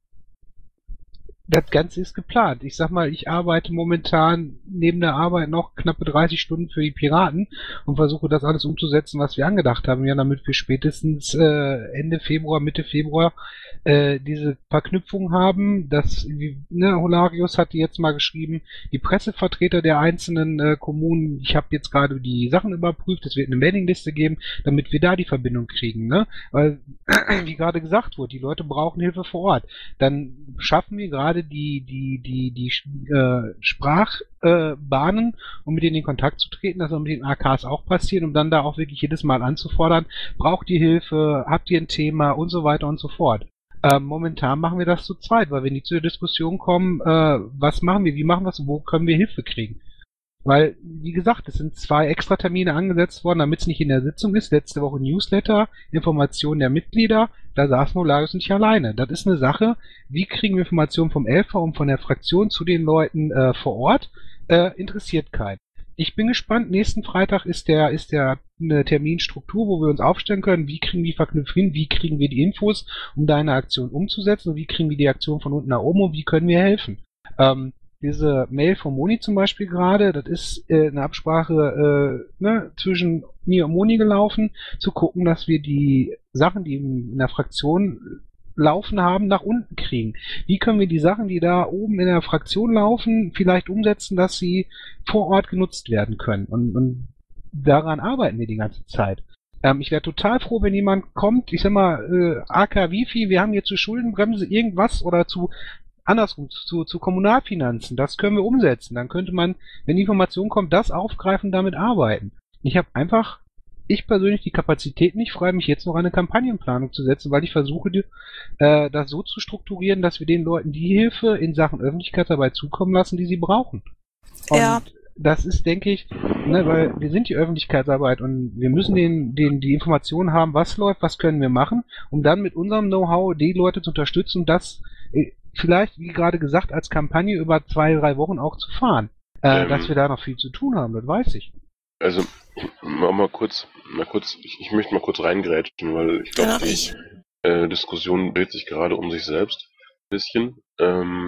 das Ganze ist geplant. Ich sag mal, ich arbeite momentan neben der Arbeit noch knappe dreißig Stunden für die Piraten und versuche das alles umzusetzen, was wir angedacht haben, ja, damit wir spätestens äh, Ende Februar, Mitte Februar äh, diese Verknüpfung haben. Das, wie, ne, Holarius hatte jetzt mal geschrieben, die Pressevertreter der einzelnen äh, Kommunen, ich habe jetzt gerade die Sachen überprüft, es wird eine Mailingliste geben, damit wir da die Verbindung kriegen, ne? Weil, wie gerade gesagt wurde, die Leute brauchen Hilfe vor Ort. Dann schaffen wir gerade die die die die äh, Sprachbahnen, äh, um mit denen in Kontakt zu treten, das soll mit den A Ks auch passieren, um dann da auch wirklich jedes Mal anzufordern, braucht ihr Hilfe, habt ihr ein Thema und so weiter und so fort. Ähm, momentan machen wir das zu zweit, weil wenn die zur Diskussion kommen, äh, was machen wir, wie machen wir es, wo können wir Hilfe kriegen? Weil, wie gesagt, es sind zwei extra Termine angesetzt worden, damit es nicht in der Sitzung ist. Letzte Woche Newsletter, Informationen der Mitglieder, da saß Nolarius nicht alleine. Das ist eine Sache, wie kriegen wir Informationen vom L V und von der Fraktion zu den Leuten äh, vor Ort, äh, interessiert keinen. Ich bin gespannt, nächsten Freitag ist der ist der eine Terminstruktur, wo wir uns aufstellen können, wie kriegen wir die verknüpft hin, wie kriegen wir die Infos, um deine Aktion umzusetzen und wie kriegen wir die Aktion von unten nach oben und wie können wir helfen. Ähm, Diese Mail von Moni zum Beispiel gerade, das ist äh, eine Absprache äh, ne, zwischen mir und Moni gelaufen, zu gucken, dass wir die Sachen, die in der Fraktion laufen haben, nach unten kriegen. Wie können wir die Sachen, die da oben in der Fraktion laufen, vielleicht umsetzen, dass sie vor Ort genutzt werden können? Und, und daran arbeiten wir die ganze Zeit. Ähm, ich wäre total froh, wenn jemand kommt, ich sag mal, äh, A K Wifi, wir haben hier zu Schuldenbremse irgendwas oder zu andersrum, zu, zu Kommunalfinanzen, das können wir umsetzen. Dann könnte man, wenn die Information kommt, das aufgreifen, damit arbeiten. Ich habe einfach, ich persönlich die Kapazität nicht frei, mich jetzt noch an eine Kampagnenplanung zu setzen, weil ich versuche, die, äh, das so zu strukturieren, dass wir den Leuten die Hilfe in Sachen Öffentlichkeitsarbeit zukommen lassen, die sie brauchen. Und ja. Das ist, denke ich, ne, weil wir sind die Öffentlichkeitsarbeit und wir müssen den, den, die Informationen haben, was läuft, was können wir machen, um dann mit unserem Know-how die Leute zu unterstützen und das äh, vielleicht, wie gerade gesagt, als Kampagne über zwei, drei Wochen auch zu fahren. Äh, ähm, dass wir da noch viel zu tun haben, das weiß ich. Also, mal, mal kurz, mal kurz, ich, ich möchte mal kurz reingrätschen, weil ich glaube, die äh, Diskussion dreht sich gerade um sich selbst ein bisschen. Ähm,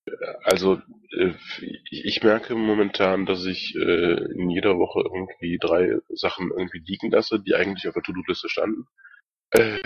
Also äh, ich merke momentan, dass ich äh, in jeder Woche irgendwie drei Sachen irgendwie liegen lasse, die eigentlich auf der To-Do-Liste standen. Äh,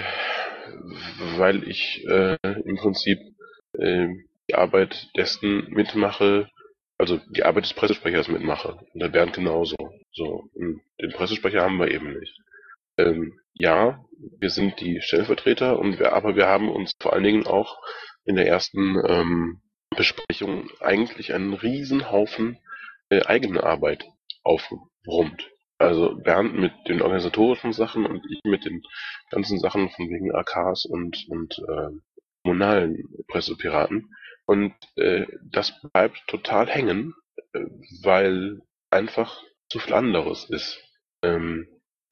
weil ich äh, im Prinzip äh, die Arbeit dessen mitmache, also die Arbeit des Pressesprechers mitmache. Und der Bernd genauso. So, und den Pressesprecher haben wir eben nicht. Ähm, ja, wir sind die Stellvertreter und wir, aber wir haben uns vor allen Dingen auch in der ersten ähm, Besprechung eigentlich einen Riesenhaufen äh, eigene Arbeit aufgebrummt. Also Bernd mit den organisatorischen Sachen und ich mit den ganzen Sachen von wegen A Ks und, und äh, kommunalen Pressepiraten. Und äh, das bleibt total hängen, äh, weil einfach zu viel anderes ist. Ähm,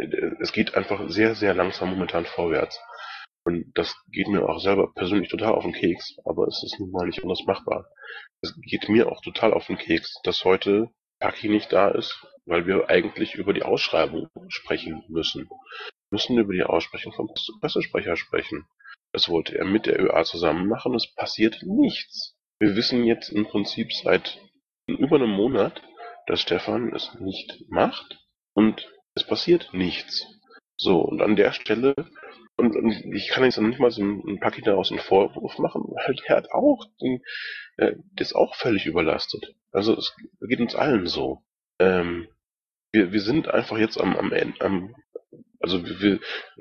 es geht einfach sehr, sehr langsam momentan vorwärts. Und das geht mir auch selber persönlich total auf den Keks, aber es ist nun mal nicht anders machbar. Es geht mir auch total auf den Keks, dass heute Paki nicht da ist, weil wir eigentlich über die Ausschreibung sprechen müssen. Wir müssen über die Aussprechung vom Pressesprecher sprechen. Das wollte er mit der Ö A zusammen machen, es passiert nichts. Wir wissen jetzt im Prinzip seit über einem Monat, dass Stefan es nicht macht und es passiert nichts. So, und an der Stelle, und, und ich kann jetzt noch nicht mal so einen Paki daraus einen Vorwurf machen, weil der hat auch, den, äh, der ist auch völlig überlastet. Also es geht uns allen so. Ähm, wir, wir sind einfach jetzt am, am Ende, am, also wir, wir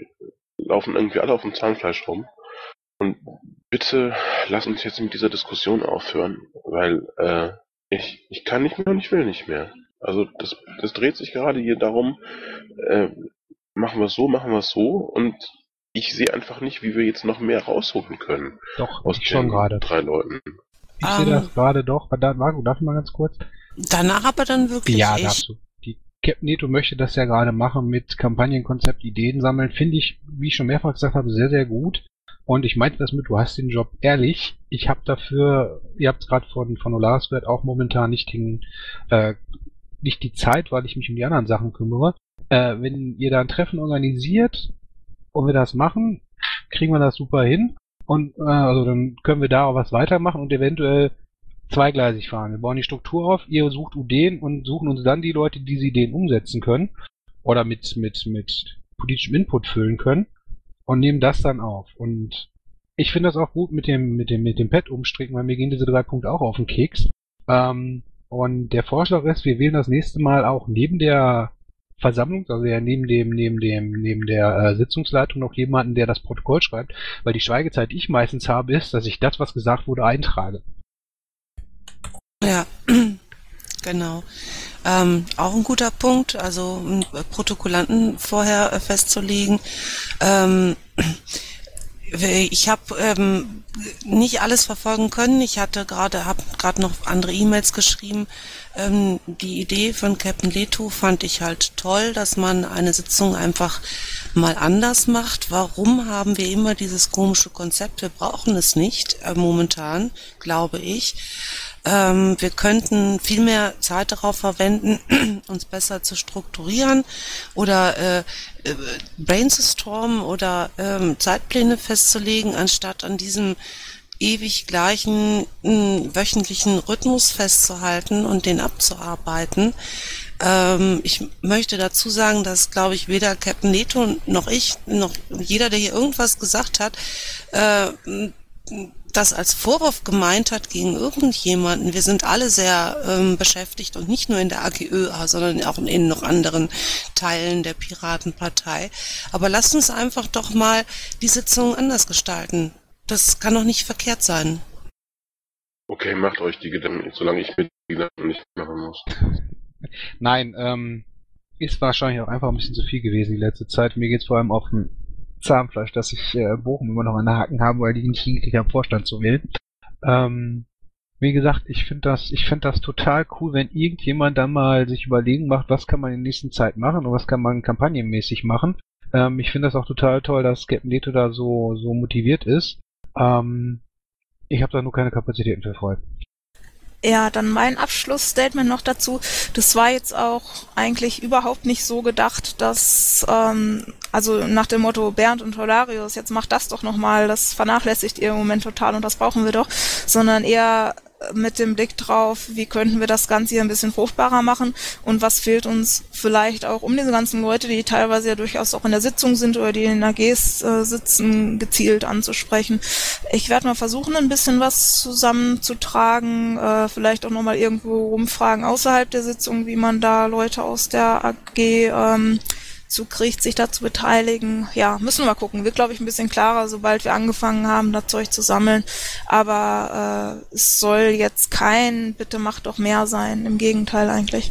laufen irgendwie alle auf dem Zahnfleisch rum. Und bitte lass uns jetzt mit dieser Diskussion aufhören, weil äh, ich, ich kann nicht mehr und ich will nicht mehr. Also das, das dreht sich gerade hier darum, äh, machen wir es so, machen wir es so und ich sehe einfach nicht, wie wir jetzt noch mehr rausholen können. Doch, aus ich schon gerade. Drei Leuten. Ich Ähm, sehe das gerade doch. Marco, darf ich mal ganz kurz? Danach aber dann wirklich Ja, ich. darfst du. Die Captain Neto möchte das ja gerade machen mit Kampagnenkonzept, Ideen sammeln. Finde ich, wie ich schon mehrfach gesagt habe, sehr, sehr gut. Und ich meinte das mit, du hast den Job ehrlich. Ich habe dafür, ihr habt es gerade von, von Olaris gehört, auch momentan nicht, den, äh, nicht die Zeit, weil ich mich um die anderen Sachen kümmere. Äh, wenn ihr da ein Treffen organisiert und wir das machen, kriegen wir das super hin. Und äh, also dann können wir da auch was weitermachen und eventuell zweigleisig fahren. Wir bauen die Struktur auf, ihr sucht Ideen und suchen uns dann die Leute, die diese Ideen umsetzen können oder mit, mit, mit politischem Input füllen können und nehmen das dann auf. Und ich finde das auch gut mit dem, mit dem, mit dem Pad umstricken, weil mir gehen diese drei Punkte auch auf den Keks. Ähm, und der Vorschlag ist, wir wählen das nächste Mal auch neben der Versammlung, also ja neben dem, neben dem, neben der äh, Sitzungsleitung noch jemanden, der das Protokoll schreibt, weil die Schweigezeit, die ich meistens habe, ist, dass ich das, was gesagt wurde, eintrage. Ja, genau. Ähm, auch ein guter Punkt, also einen Protokollanten vorher äh, festzulegen. Ähm, ich habe ähm, nicht alles verfolgen können. Ich hatte gerade, habe gerade noch andere E-Mails geschrieben. Ähm, die Idee von Captain Leto fand ich halt toll, dass man eine Sitzung einfach mal anders macht. Warum haben wir immer dieses komische Konzept? Wir brauchen es nicht äh, momentan, glaube ich. Ähm, wir könnten viel mehr Zeit darauf verwenden, uns besser zu strukturieren oder äh, äh, brainstormen oder ähm, Zeitpläne festzulegen, anstatt an diesem ewig gleichen mh, wöchentlichen Rhythmus festzuhalten und den abzuarbeiten. Ähm, ich möchte dazu sagen, dass, glaube ich, weder Captain Leto noch ich, noch jeder, der hier irgendwas gesagt hat, äh, das als Vorwurf gemeint hat gegen irgendjemanden. Wir sind alle sehr ähm, beschäftigt und nicht nur in der A G Ö A, sondern auch in noch anderen Teilen der Piratenpartei. Aber lasst uns einfach doch mal die Sitzung anders gestalten. Das kann doch nicht verkehrt sein. Okay, macht euch die Gedanken, solange ich mir die Gedanken nicht machen muss. Nein, ähm, ist wahrscheinlich auch einfach ein bisschen zu viel gewesen die letzte Zeit. Mir geht's vor allem auf den Zahnfleisch, dass ich äh, Bochum immer noch an der Haken habe, weil die nicht hingekriegt haben, Vorstand zu wählen. Ähm, wie gesagt, ich finde das, ich finde das total cool, wenn irgendjemand dann mal sich überlegen macht, was kann man in der nächsten Zeit machen und was kann man kampagnenmäßig machen. Ähm, ich finde das auch total toll, dass Captain Leto da so, so motiviert ist. Ähm, ich habe da nur keine Kapazitäten für frei. Ja, dann mein Abschlussstatement noch dazu. Das war jetzt auch eigentlich überhaupt nicht so gedacht, dass, ähm, also nach dem Motto Bernd und Holarius, jetzt macht das doch nochmal, das vernachlässigt ihr im Moment total und das brauchen wir doch, sondern eher mit dem Blick drauf, wie könnten wir das Ganze hier ein bisschen fruchtbarer machen und was fehlt uns vielleicht auch, um diese ganzen Leute, die teilweise ja durchaus auch in der Sitzung sind oder die in A Gs äh, sitzen, gezielt anzusprechen. Ich werde mal versuchen, ein bisschen was zusammenzutragen, äh, vielleicht auch nochmal irgendwo rumfragen außerhalb der Sitzung, wie man da Leute aus der A G ähm, zukriegt, sich da zu beteiligen. Ja, müssen wir mal gucken. Wird, glaube ich, ein bisschen klarer, sobald wir angefangen haben, das Zeug zu sammeln. Aber äh, es soll jetzt kein bitte mach doch mehr sein. Im Gegenteil eigentlich.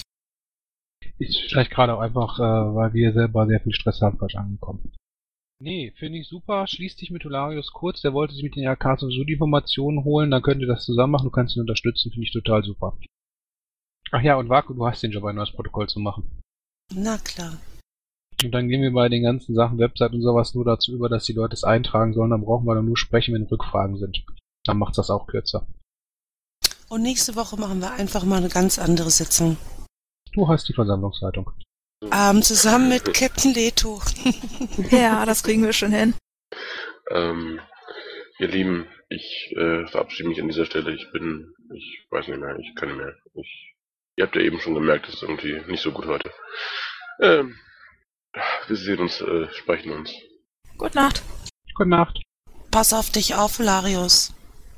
Ist vielleicht gerade auch einfach, äh, weil wir selber sehr viel Stress haben, falsch angekommen. Nee, finde ich super. Schließ dich mit Hilarius kurz. Der wollte sich mit den A Ks sowieso die Informationen holen. Dann könnt ihr das zusammen machen. Du kannst ihn unterstützen. Finde ich total super. Ach ja, und Vaku, du hast den Job, ein neues Protokoll zu machen. Na klar. Und dann gehen wir bei den ganzen Sachen, Website und sowas nur dazu über, dass die Leute es eintragen sollen. Dann brauchen wir dann nur sprechen, wenn Rückfragen sind. Dann macht's das auch kürzer. Und nächste Woche machen wir einfach mal eine ganz andere Sitzung. Du hast die Versammlungsleitung. Ähm, zusammen mit Captain Leto. Ja, das kriegen wir schon hin. Ähm, ihr Lieben, ich äh, verabschiede mich an dieser Stelle. Ich bin, ich weiß nicht mehr, ich kann nicht mehr. Ich, ihr habt ja eben schon gemerkt, es ist irgendwie nicht so gut heute. Ähm, wir sehen uns, äh, sprechen uns. Gute Nacht. Gute Nacht. Pass auf dich auf, Hilarius.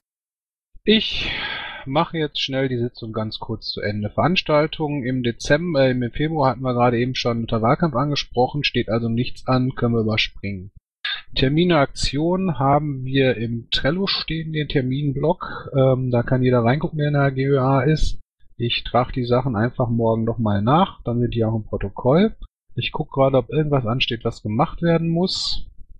Ich mache jetzt schnell die Sitzung ganz kurz zu Ende. Veranstaltungen im Dezember, äh, im Februar hatten wir gerade eben schon unter Wahlkampf angesprochen, steht also nichts an, können wir überspringen. Termine, Aktionen haben wir im Trello stehen, den Terminblock. Ähm, da kann jeder reingucken, der in der G Ö A ist. Ich trage die Sachen einfach morgen nochmal nach, dann sind die auch im Protokoll. Ich gucke gerade, ob irgendwas ansteht, was gemacht werden muss.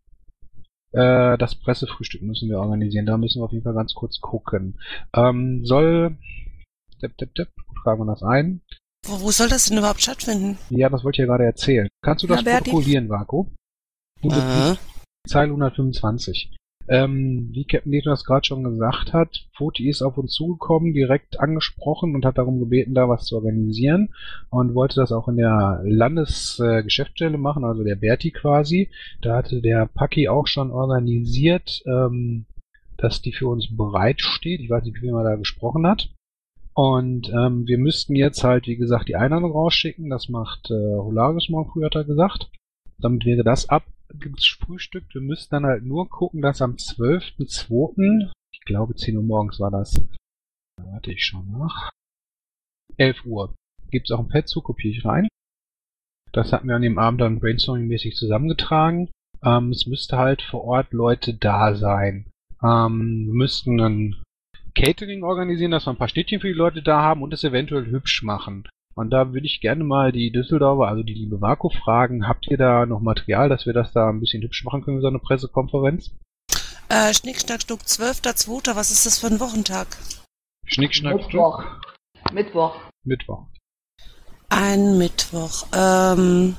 Äh, das Pressefrühstück müssen wir organisieren, da müssen wir auf jeden Fall ganz kurz gucken. Ähm, soll... Depp, depp, depp, tragen wir das ein. Wo, wo soll das denn überhaupt stattfinden? Ja, das wollte ich ja gerade erzählen. Kannst du das Na, protokollieren, Vaku? Äh. Zeile hundertfünfundzwanzig. Ähm, wie Captain Leto das gerade schon gesagt hat, Foti ist auf uns zugekommen, direkt angesprochen und hat darum gebeten, da was zu organisieren und wollte das auch in der Landesgeschäftsstelle äh, machen, also der Berti quasi. Da hatte der Paki auch schon organisiert, ähm, dass die für uns bereitsteht. Ich weiß nicht, wie man da gesprochen hat. Und ähm, wir müssten jetzt halt, wie gesagt, die Einladung rausschicken. Das macht äh, Hilarius morgen früh, hat er gesagt. Damit wäre das ab. Gibt's Frühstück. Wir müssen dann halt nur gucken, dass am zwölften zweiten ich glaube zehn Uhr morgens war das. Da warte ich schon nach. elf Uhr. Gibt's auch ein Pad-Zug, kopiere ich rein. Das hatten wir an dem Abend dann brainstorming-mäßig zusammengetragen. Ähm, es müsste halt vor Ort Leute da sein. Ähm, wir müssten ein Catering organisieren, dass wir ein paar Städtchen für die Leute da haben und es eventuell hübsch machen. Und da würde ich gerne mal die Düsseldorfer, also die liebe Vaku, fragen, habt ihr da noch Material, dass wir das da ein bisschen hübsch machen können, so eine Pressekonferenz? Äh, Schnick, Schnack, Schnuck, zwölfter zweiter was ist das für ein Wochentag? Schnick, Schnack, Mittwoch. Schnuck. Mittwoch. Mittwoch. Ein Mittwoch. Ähm,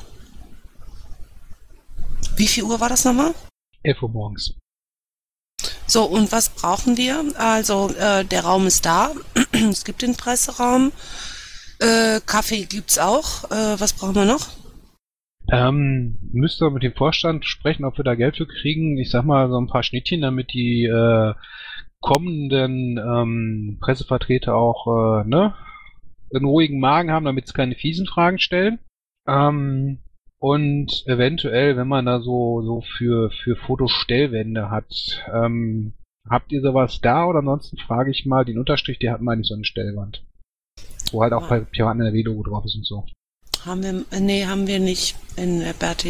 wie viel Uhr war das nochmal? elf Uhr morgens. So, und was brauchen wir? Also, äh, der Raum ist da. Es gibt den Presseraum. Äh, Kaffee gibt's auch. Äh, was brauchen wir noch? Ähm, müsst ihr mit dem Vorstand sprechen, ob wir da Geld für kriegen. Ich sag mal, so ein paar Schnittchen, damit die äh, kommenden ähm, Pressevertreter auch äh, ne, einen ruhigen Magen haben, damit sie keine fiesen Fragen stellen. Ähm, und eventuell, wenn man da so so für für Fotostellwände hat, ähm, habt ihr sowas da? Oder ansonsten frage ich mal, den Unterstrich, der hat mal nicht so eine Stellwand. Wo halt auch Ah. bei Piraten in der W-Logo drauf ist und so. Haben wir, äh, nee, haben wir nicht in äh, Berti.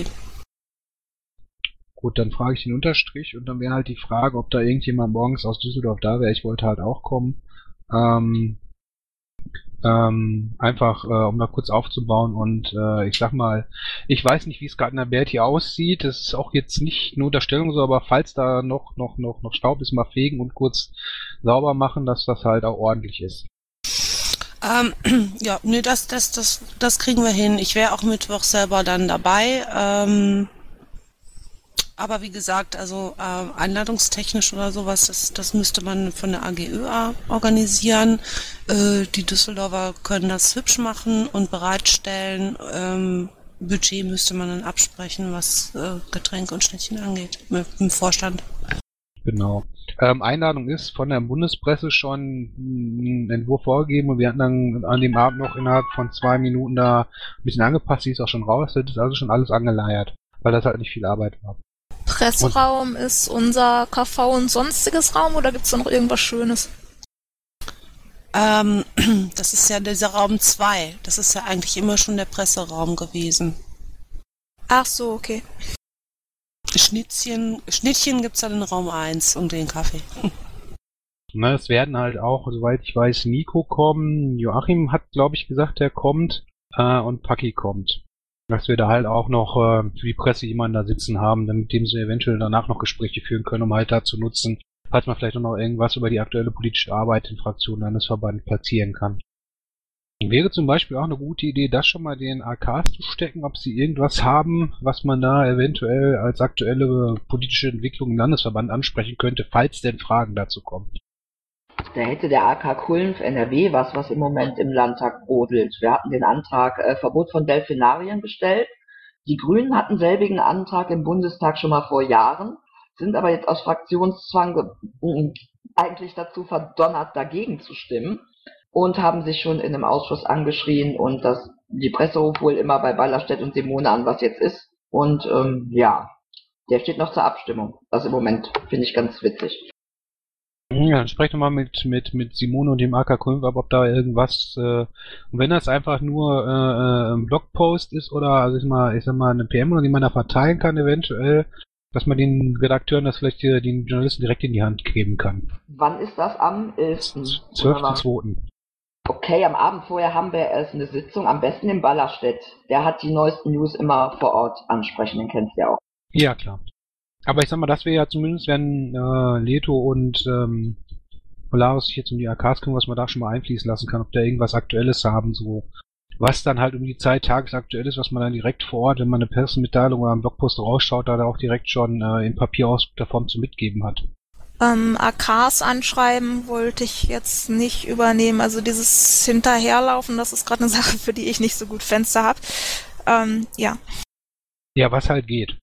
Gut, dann frage ich den Unterstrich und dann wäre halt die Frage, ob da irgendjemand morgens aus Düsseldorf da wäre. Ich wollte halt auch kommen. Ähm, ähm, einfach, äh, um da kurz aufzubauen und äh, ich sag mal, ich weiß nicht, wie es gerade in der Berti aussieht. Das ist auch jetzt nicht eine Unterstellung so, aber falls da noch, noch, noch, noch Staub ist, mal fegen und kurz sauber machen, dass das halt auch ordentlich ist. Ähm, ja, nee, das, das, das, das kriegen wir hin. Ich wäre auch Mittwoch selber dann dabei. Ähm, aber wie gesagt, also äh, einladungstechnisch oder sowas, das, das müsste man von der A G Ö A organisieren. Äh, die Düsseldorfer können das hübsch machen und bereitstellen. Ähm, Budget müsste man dann absprechen, was äh, Getränke und Schnittchen angeht, mit dem Vorstand. Genau. Ähm, Einladung ist von der Bundespresse schon ein Entwurf vorgegeben und wir hatten dann an dem Abend noch innerhalb von zwei Minuten da ein bisschen angepasst, die ist auch schon raus, das ist also schon alles angeleiert, weil das halt nicht viel Arbeit war. Presseraum und ist unser K V und sonstiges Raum oder gibt es da noch irgendwas Schönes? Ähm, das ist ja dieser Raum zwei. Das ist ja eigentlich immer schon der Presseraum gewesen. Ach so, okay. Schnittchen, Schnittchen gibt's dann in Raum eins und den Kaffee. Na, es werden halt auch, soweit ich weiß, Nico kommen, Joachim hat, glaube ich, gesagt, er kommt, äh, und Paki kommt. Dass wir da halt auch noch äh, für die Presse jemanden da sitzen haben, mit dem sie eventuell danach noch Gespräche führen können, um halt da zu nutzen, falls man vielleicht noch irgendwas über die aktuelle politische Arbeit in Fraktionen Landesverband platzieren kann. Wäre zum Beispiel auch eine gute Idee, das schon mal den A Ks zu stecken, ob sie irgendwas haben, was man da eventuell als aktuelle politische Entwicklung im Landesverband ansprechen könnte, falls denn Fragen dazu kommen. Da hätte der A K Kulm N R W was, was im Moment im Landtag brodelt. Wir hatten den Antrag äh, Verbot von Delfinarien gestellt. Die Grünen hatten selbigen Antrag im Bundestag schon mal vor Jahren, sind aber jetzt aus Fraktionszwang ge- eigentlich dazu verdonnert, dagegen zu stimmen und haben sich schon in einem Ausschuss angeschrien und das, die Presse ruft wohl immer bei Ballerstedt und Simone an, was jetzt ist. Und ähm, ja, der steht noch zur Abstimmung. Das im Moment finde ich ganz witzig. Ja, dann sprecht doch mal mit, mit, mit Simone und dem A K Kulm ab, ob da irgendwas, äh, und wenn das einfach nur äh, ein Blogpost ist oder, also ich mal, ich sag mal, eine P M, oder die man da verteilen kann eventuell, dass man den Redakteuren das vielleicht äh, den Journalisten direkt in die Hand geben kann. Wann ist das? Am elften zwölften zweiten Okay, am Abend vorher haben wir erst eine Sitzung, am besten in Ballerstedt. Der hat die neuesten News immer vor Ort ansprechen, den kennst du ja auch. Ja, klar. Aber ich sag mal, das wäre ja zumindest, wenn äh, Leto und ähm, Polaris sich jetzt um die A Ks kümmern, was man da schon mal einfließen lassen kann, ob da irgendwas Aktuelles haben, so was dann halt um die Zeit tagesaktuell ist, was man dann direkt vor Ort, wenn man eine Pressemitteilung oder einen Blogpost rausschaut, da auch direkt schon äh, in papierausgedruckter Form zu mitgeben hat. Ähm, A Ks anschreiben wollte ich jetzt nicht übernehmen. Also dieses Hinterherlaufen, das ist gerade eine Sache, für die ich nicht so gut Fenster habe. Ähm, ja. Ja, was halt geht.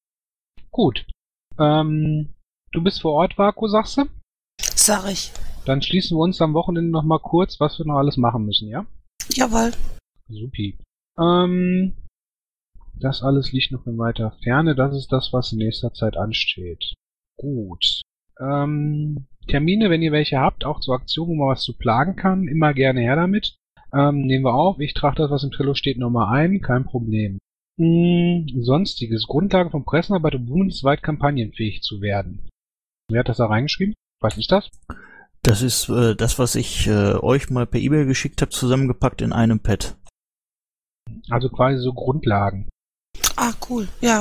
Gut. Ähm, du bist vor Ort, Vaku, sagst du? Sag ich. Dann schließen wir uns am Wochenende noch mal kurz, was wir noch alles machen müssen, ja? Jawohl. Supi. Ähm, das alles liegt noch in weiter Ferne. Das ist das, was in nächster Zeit ansteht. Gut. Ähm, Termine, wenn ihr welche habt, auch zur Aktion, wo man was zu plagen kann, immer gerne her damit. Ähm, nehmen wir auf. Ich trage das, was im Trello steht, nochmal ein. Kein Problem. Hm, sonstiges. Grundlage von Pressenarbeit, um bundesweit kampagnenfähig zu werden. Wer hat das da reingeschrieben? Was ist das? Das ist äh, das, was ich äh, euch mal per E-Mail geschickt habe, zusammengepackt in einem Pad. Also quasi so Grundlagen. Ah, cool. Ja.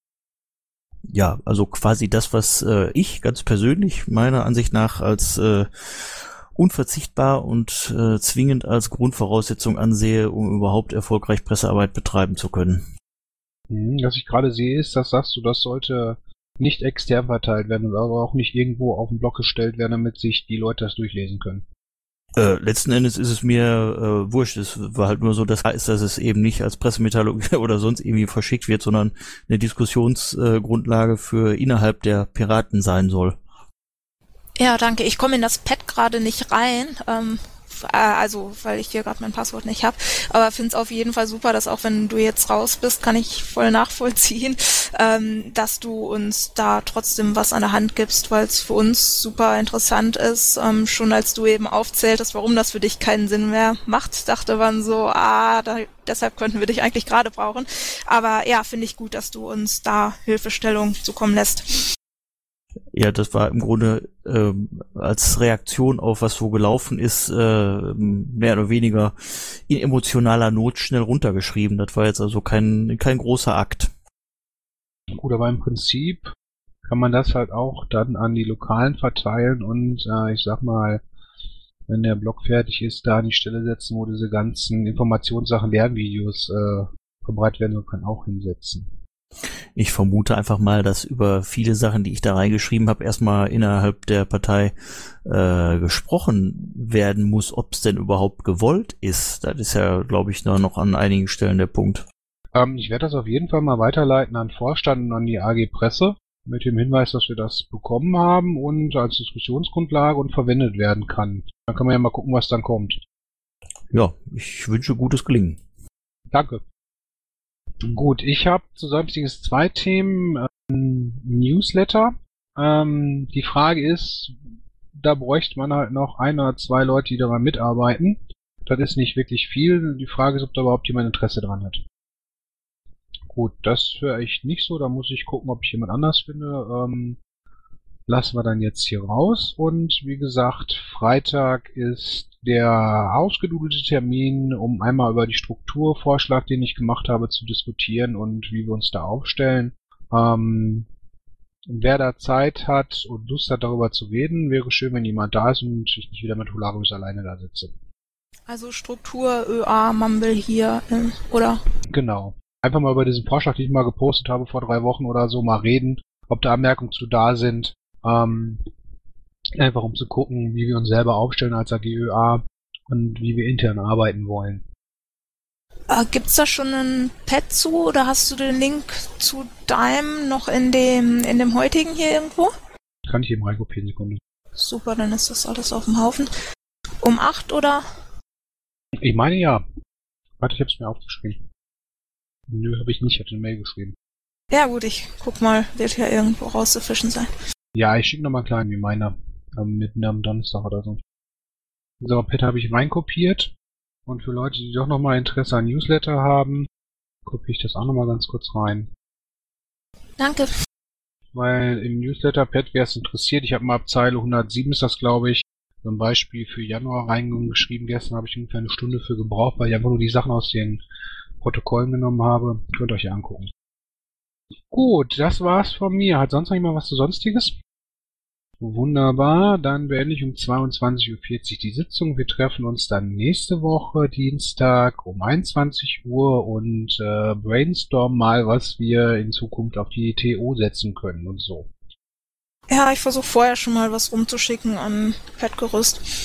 Ja, also quasi das, was äh, ich ganz persönlich meiner Ansicht nach als äh, unverzichtbar und äh, zwingend als Grundvoraussetzung ansehe, um überhaupt erfolgreich Pressearbeit betreiben zu können. Hm, was ich gerade sehe, ist, das sagst du, das sollte nicht extern verteilt werden und aber auch nicht irgendwo auf den Blog gestellt werden, damit sich die Leute das durchlesen können. Äh, letzten Endes ist es mir äh, wurscht. Es war halt nur so, dass heißt, dass es eben nicht als Pressemitteilung oder sonst irgendwie verschickt wird, sondern eine Diskussionsgrundlage äh, für innerhalb der Piraten sein soll. Ja, danke. Ich komme in das Pad gerade nicht rein, ähm, äh, also weil ich hier gerade mein Passwort nicht habe. Aber finde es auf jeden Fall super, dass auch wenn du jetzt raus bist, kann ich voll nachvollziehen, ähm, dass du uns da trotzdem was an der Hand gibst, weil es für uns super interessant ist. Ähm, schon als du eben aufzähltest, warum das für dich keinen Sinn mehr macht, dachte man so, ah, da, deshalb könnten wir dich eigentlich gerade brauchen. Aber ja, finde ich gut, dass du uns da Hilfestellung zukommen lässt. Ja, das war im Grunde ähm, als Reaktion auf was so gelaufen ist, äh, mehr oder weniger in emotionaler Not schnell runtergeschrieben. Das war jetzt also kein kein großer Akt. Gut, aber im Prinzip kann man das halt auch dann an die Lokalen verteilen und äh, ich sag mal, wenn der Blog fertig ist, da an die Stelle setzen, wo diese ganzen Informationssachen, Lernvideos äh, verbreitet werden, und kann auch hinsetzen. Ich vermute einfach mal, dass über viele Sachen, die ich da reingeschrieben habe, erstmal innerhalb der Partei äh, gesprochen werden muss, ob es denn überhaupt gewollt ist. Das ist ja, glaube ich, noch an einigen Stellen der Punkt. Ähm, ich werde das auf jeden Fall mal weiterleiten an Vorstand und an die A G Presse. Mit dem Hinweis, dass wir das bekommen haben und als Diskussionsgrundlage und verwendet werden kann. Dann kann man ja mal gucken, was dann kommt. Ja, ich wünsche gutes Gelingen. Danke. Gut, ich habe zu sonstiges zwei Themen. Ähm, Newsletter. Ähm, die Frage ist, da bräuchte man halt noch ein oder zwei Leute, die daran mitarbeiten. Das ist nicht wirklich viel. Die Frage ist, ob da überhaupt jemand Interesse dran hat. Gut, das höre ich nicht so. Da muss ich gucken, ob ich jemand anders finde. Ähm, lassen wir dann jetzt hier raus. Und wie gesagt, Freitag ist der ausgedudelte Termin, um einmal über die Strukturvorschlag, den ich gemacht habe, zu diskutieren und wie wir uns da aufstellen. Ähm, wer da Zeit hat und Lust hat, darüber zu reden, wäre schön, wenn jemand da ist und ich nicht wieder mit Holarius alleine da sitze. Also Struktur, ÖA, Mumble hier, äh, oder? Genau. Einfach mal über diesen Vorschlag, den ich mal gepostet habe vor drei Wochen oder so, mal reden, ob da Anmerkungen zu da sind. Ähm, einfach um zu gucken, wie wir uns selber aufstellen als A G Ö A und wie wir intern arbeiten wollen. Äh, gibt's da schon ein Pad zu oder hast du den Link zu deinem noch in dem in dem heutigen hier irgendwo? Kann ich eben reinkopieren, Sekunde. Super, dann ist das alles auf dem Haufen. Um acht oder? Ich meine ja. Warte, ich hab's mir aufgeschrieben. Nö, habe ich nicht, ich hatte eine Mail geschrieben. Ja gut, ich guck mal, wird ja irgendwo rauszufischen sein. Ja, ich schicke nochmal klein wie meiner. Ähm, mitten am Donnerstag oder so. So, Pad habe ich reinkopiert. Und für Leute, die doch nochmal Interesse an Newsletter haben, kopiere ich das auch nochmal ganz kurz rein. Danke. Weil im Newsletter-Pad, wer es interessiert, ich habe mal ab Zeile hundertsieben ist das, glaube ich, so ein Beispiel für Januar reingeschrieben. Gestern habe ich ungefähr eine Stunde für gebraucht, weil ich einfach nur die Sachen aus den Protokollen genommen habe. Könnt ihr euch angucken. Gut, das war's von mir. Hat sonst noch jemand was zu Sonstiges? Wunderbar, dann beende ich um zweiundzwanzig Uhr vierzig die Sitzung. Wir treffen uns dann nächste Woche, Dienstag, um einundzwanzig Uhr und äh, brainstormen mal, was wir in Zukunft auf die T O setzen können und so. Ja, ich versuche vorher schon mal was rumzuschicken an Padgerüst.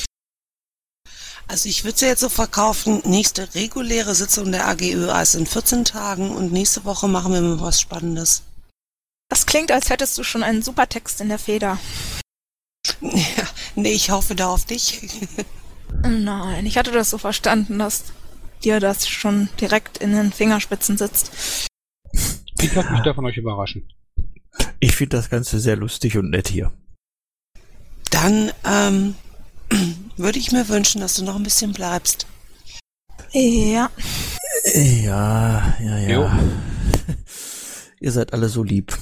Also ich würde es ja jetzt so verkaufen, nächste reguläre Sitzung der A G Ö A ist in vierzehn Tagen und nächste Woche machen wir mal was Spannendes. Das klingt, als hättest du schon einen super Text in der Feder. Ja, nee, ich hoffe da auf dich. Nein, ich hatte das so verstanden, dass dir das schon direkt in den Fingerspitzen sitzt. Ich lasse mich da von euch überraschen. Ich finde das Ganze sehr lustig und nett hier. Dann ähm, würde ich mir wünschen, dass du noch ein bisschen bleibst. Ja. Ja, ja, ja. Jo. Ihr seid alle so lieb.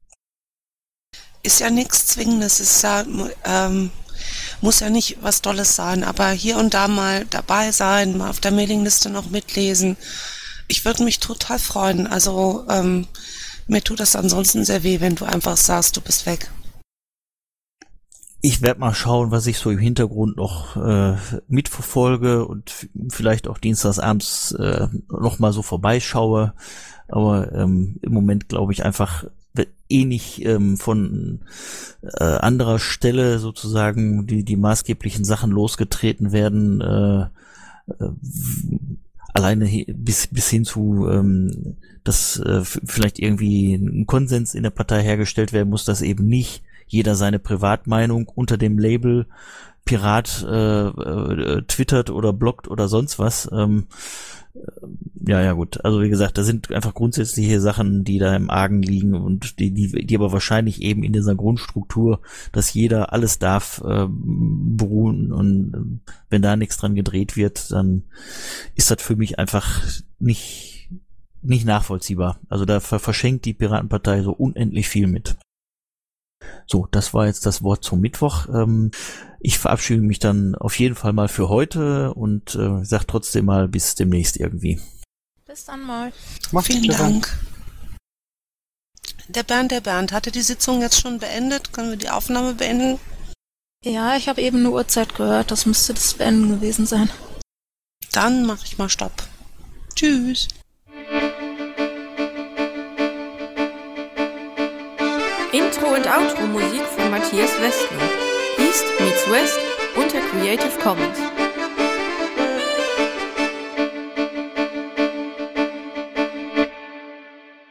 Ist ja nichts Zwingendes, ist ja, ähm, muss ja nicht was Tolles sein, aber hier und da mal dabei sein, mal auf der Mailingliste noch mitlesen. Ich würde mich total freuen. Also ähm, mir tut das ansonsten sehr weh, wenn du einfach sagst, du bist weg. Ich werde mal schauen, was ich so im Hintergrund noch äh, mitverfolge und vielleicht auch dienstagsabends äh, noch mal so vorbeischaue. Aber ähm, im Moment glaube ich einfach, eh nicht ähm, von äh, anderer Stelle sozusagen die die maßgeblichen Sachen losgetreten werden, äh, äh, alleine bis bis hin zu, ähm, dass äh, vielleicht irgendwie ein Konsens in der Partei hergestellt werden muss, dass eben nicht jeder seine Privatmeinung unter dem Label Pirat äh, äh, twittert oder bloggt oder sonst was. Ähm, Ja, ja, gut. Also wie gesagt, da sind einfach grundsätzliche Sachen, die da im Argen liegen und die, die, die aber wahrscheinlich eben in dieser Grundstruktur, dass jeder alles darf, äh, beruhen und äh, wenn da nichts dran gedreht wird, dann ist das für mich einfach nicht, nicht nachvollziehbar. Also da ver- verschenkt die Piratenpartei so unendlich viel mit. So, das war jetzt das Wort zum Mittwoch. Ähm, ich verabschiede mich dann auf jeden Fall mal für heute und äh, sag trotzdem mal bis demnächst irgendwie. Bis dann mal. Macht's Vielen gut, Dank. Der Bernd, der Bernd, hatte die Sitzung jetzt schon beendet? Können wir die Aufnahme beenden? Ja, ich habe eben eine Uhrzeit gehört, das müsste das Beenden gewesen sein. Dann mache ich mal Stopp. Tschüss. Intro und Outro Musik von Matthias Westner. East meets West unter Creative Commons.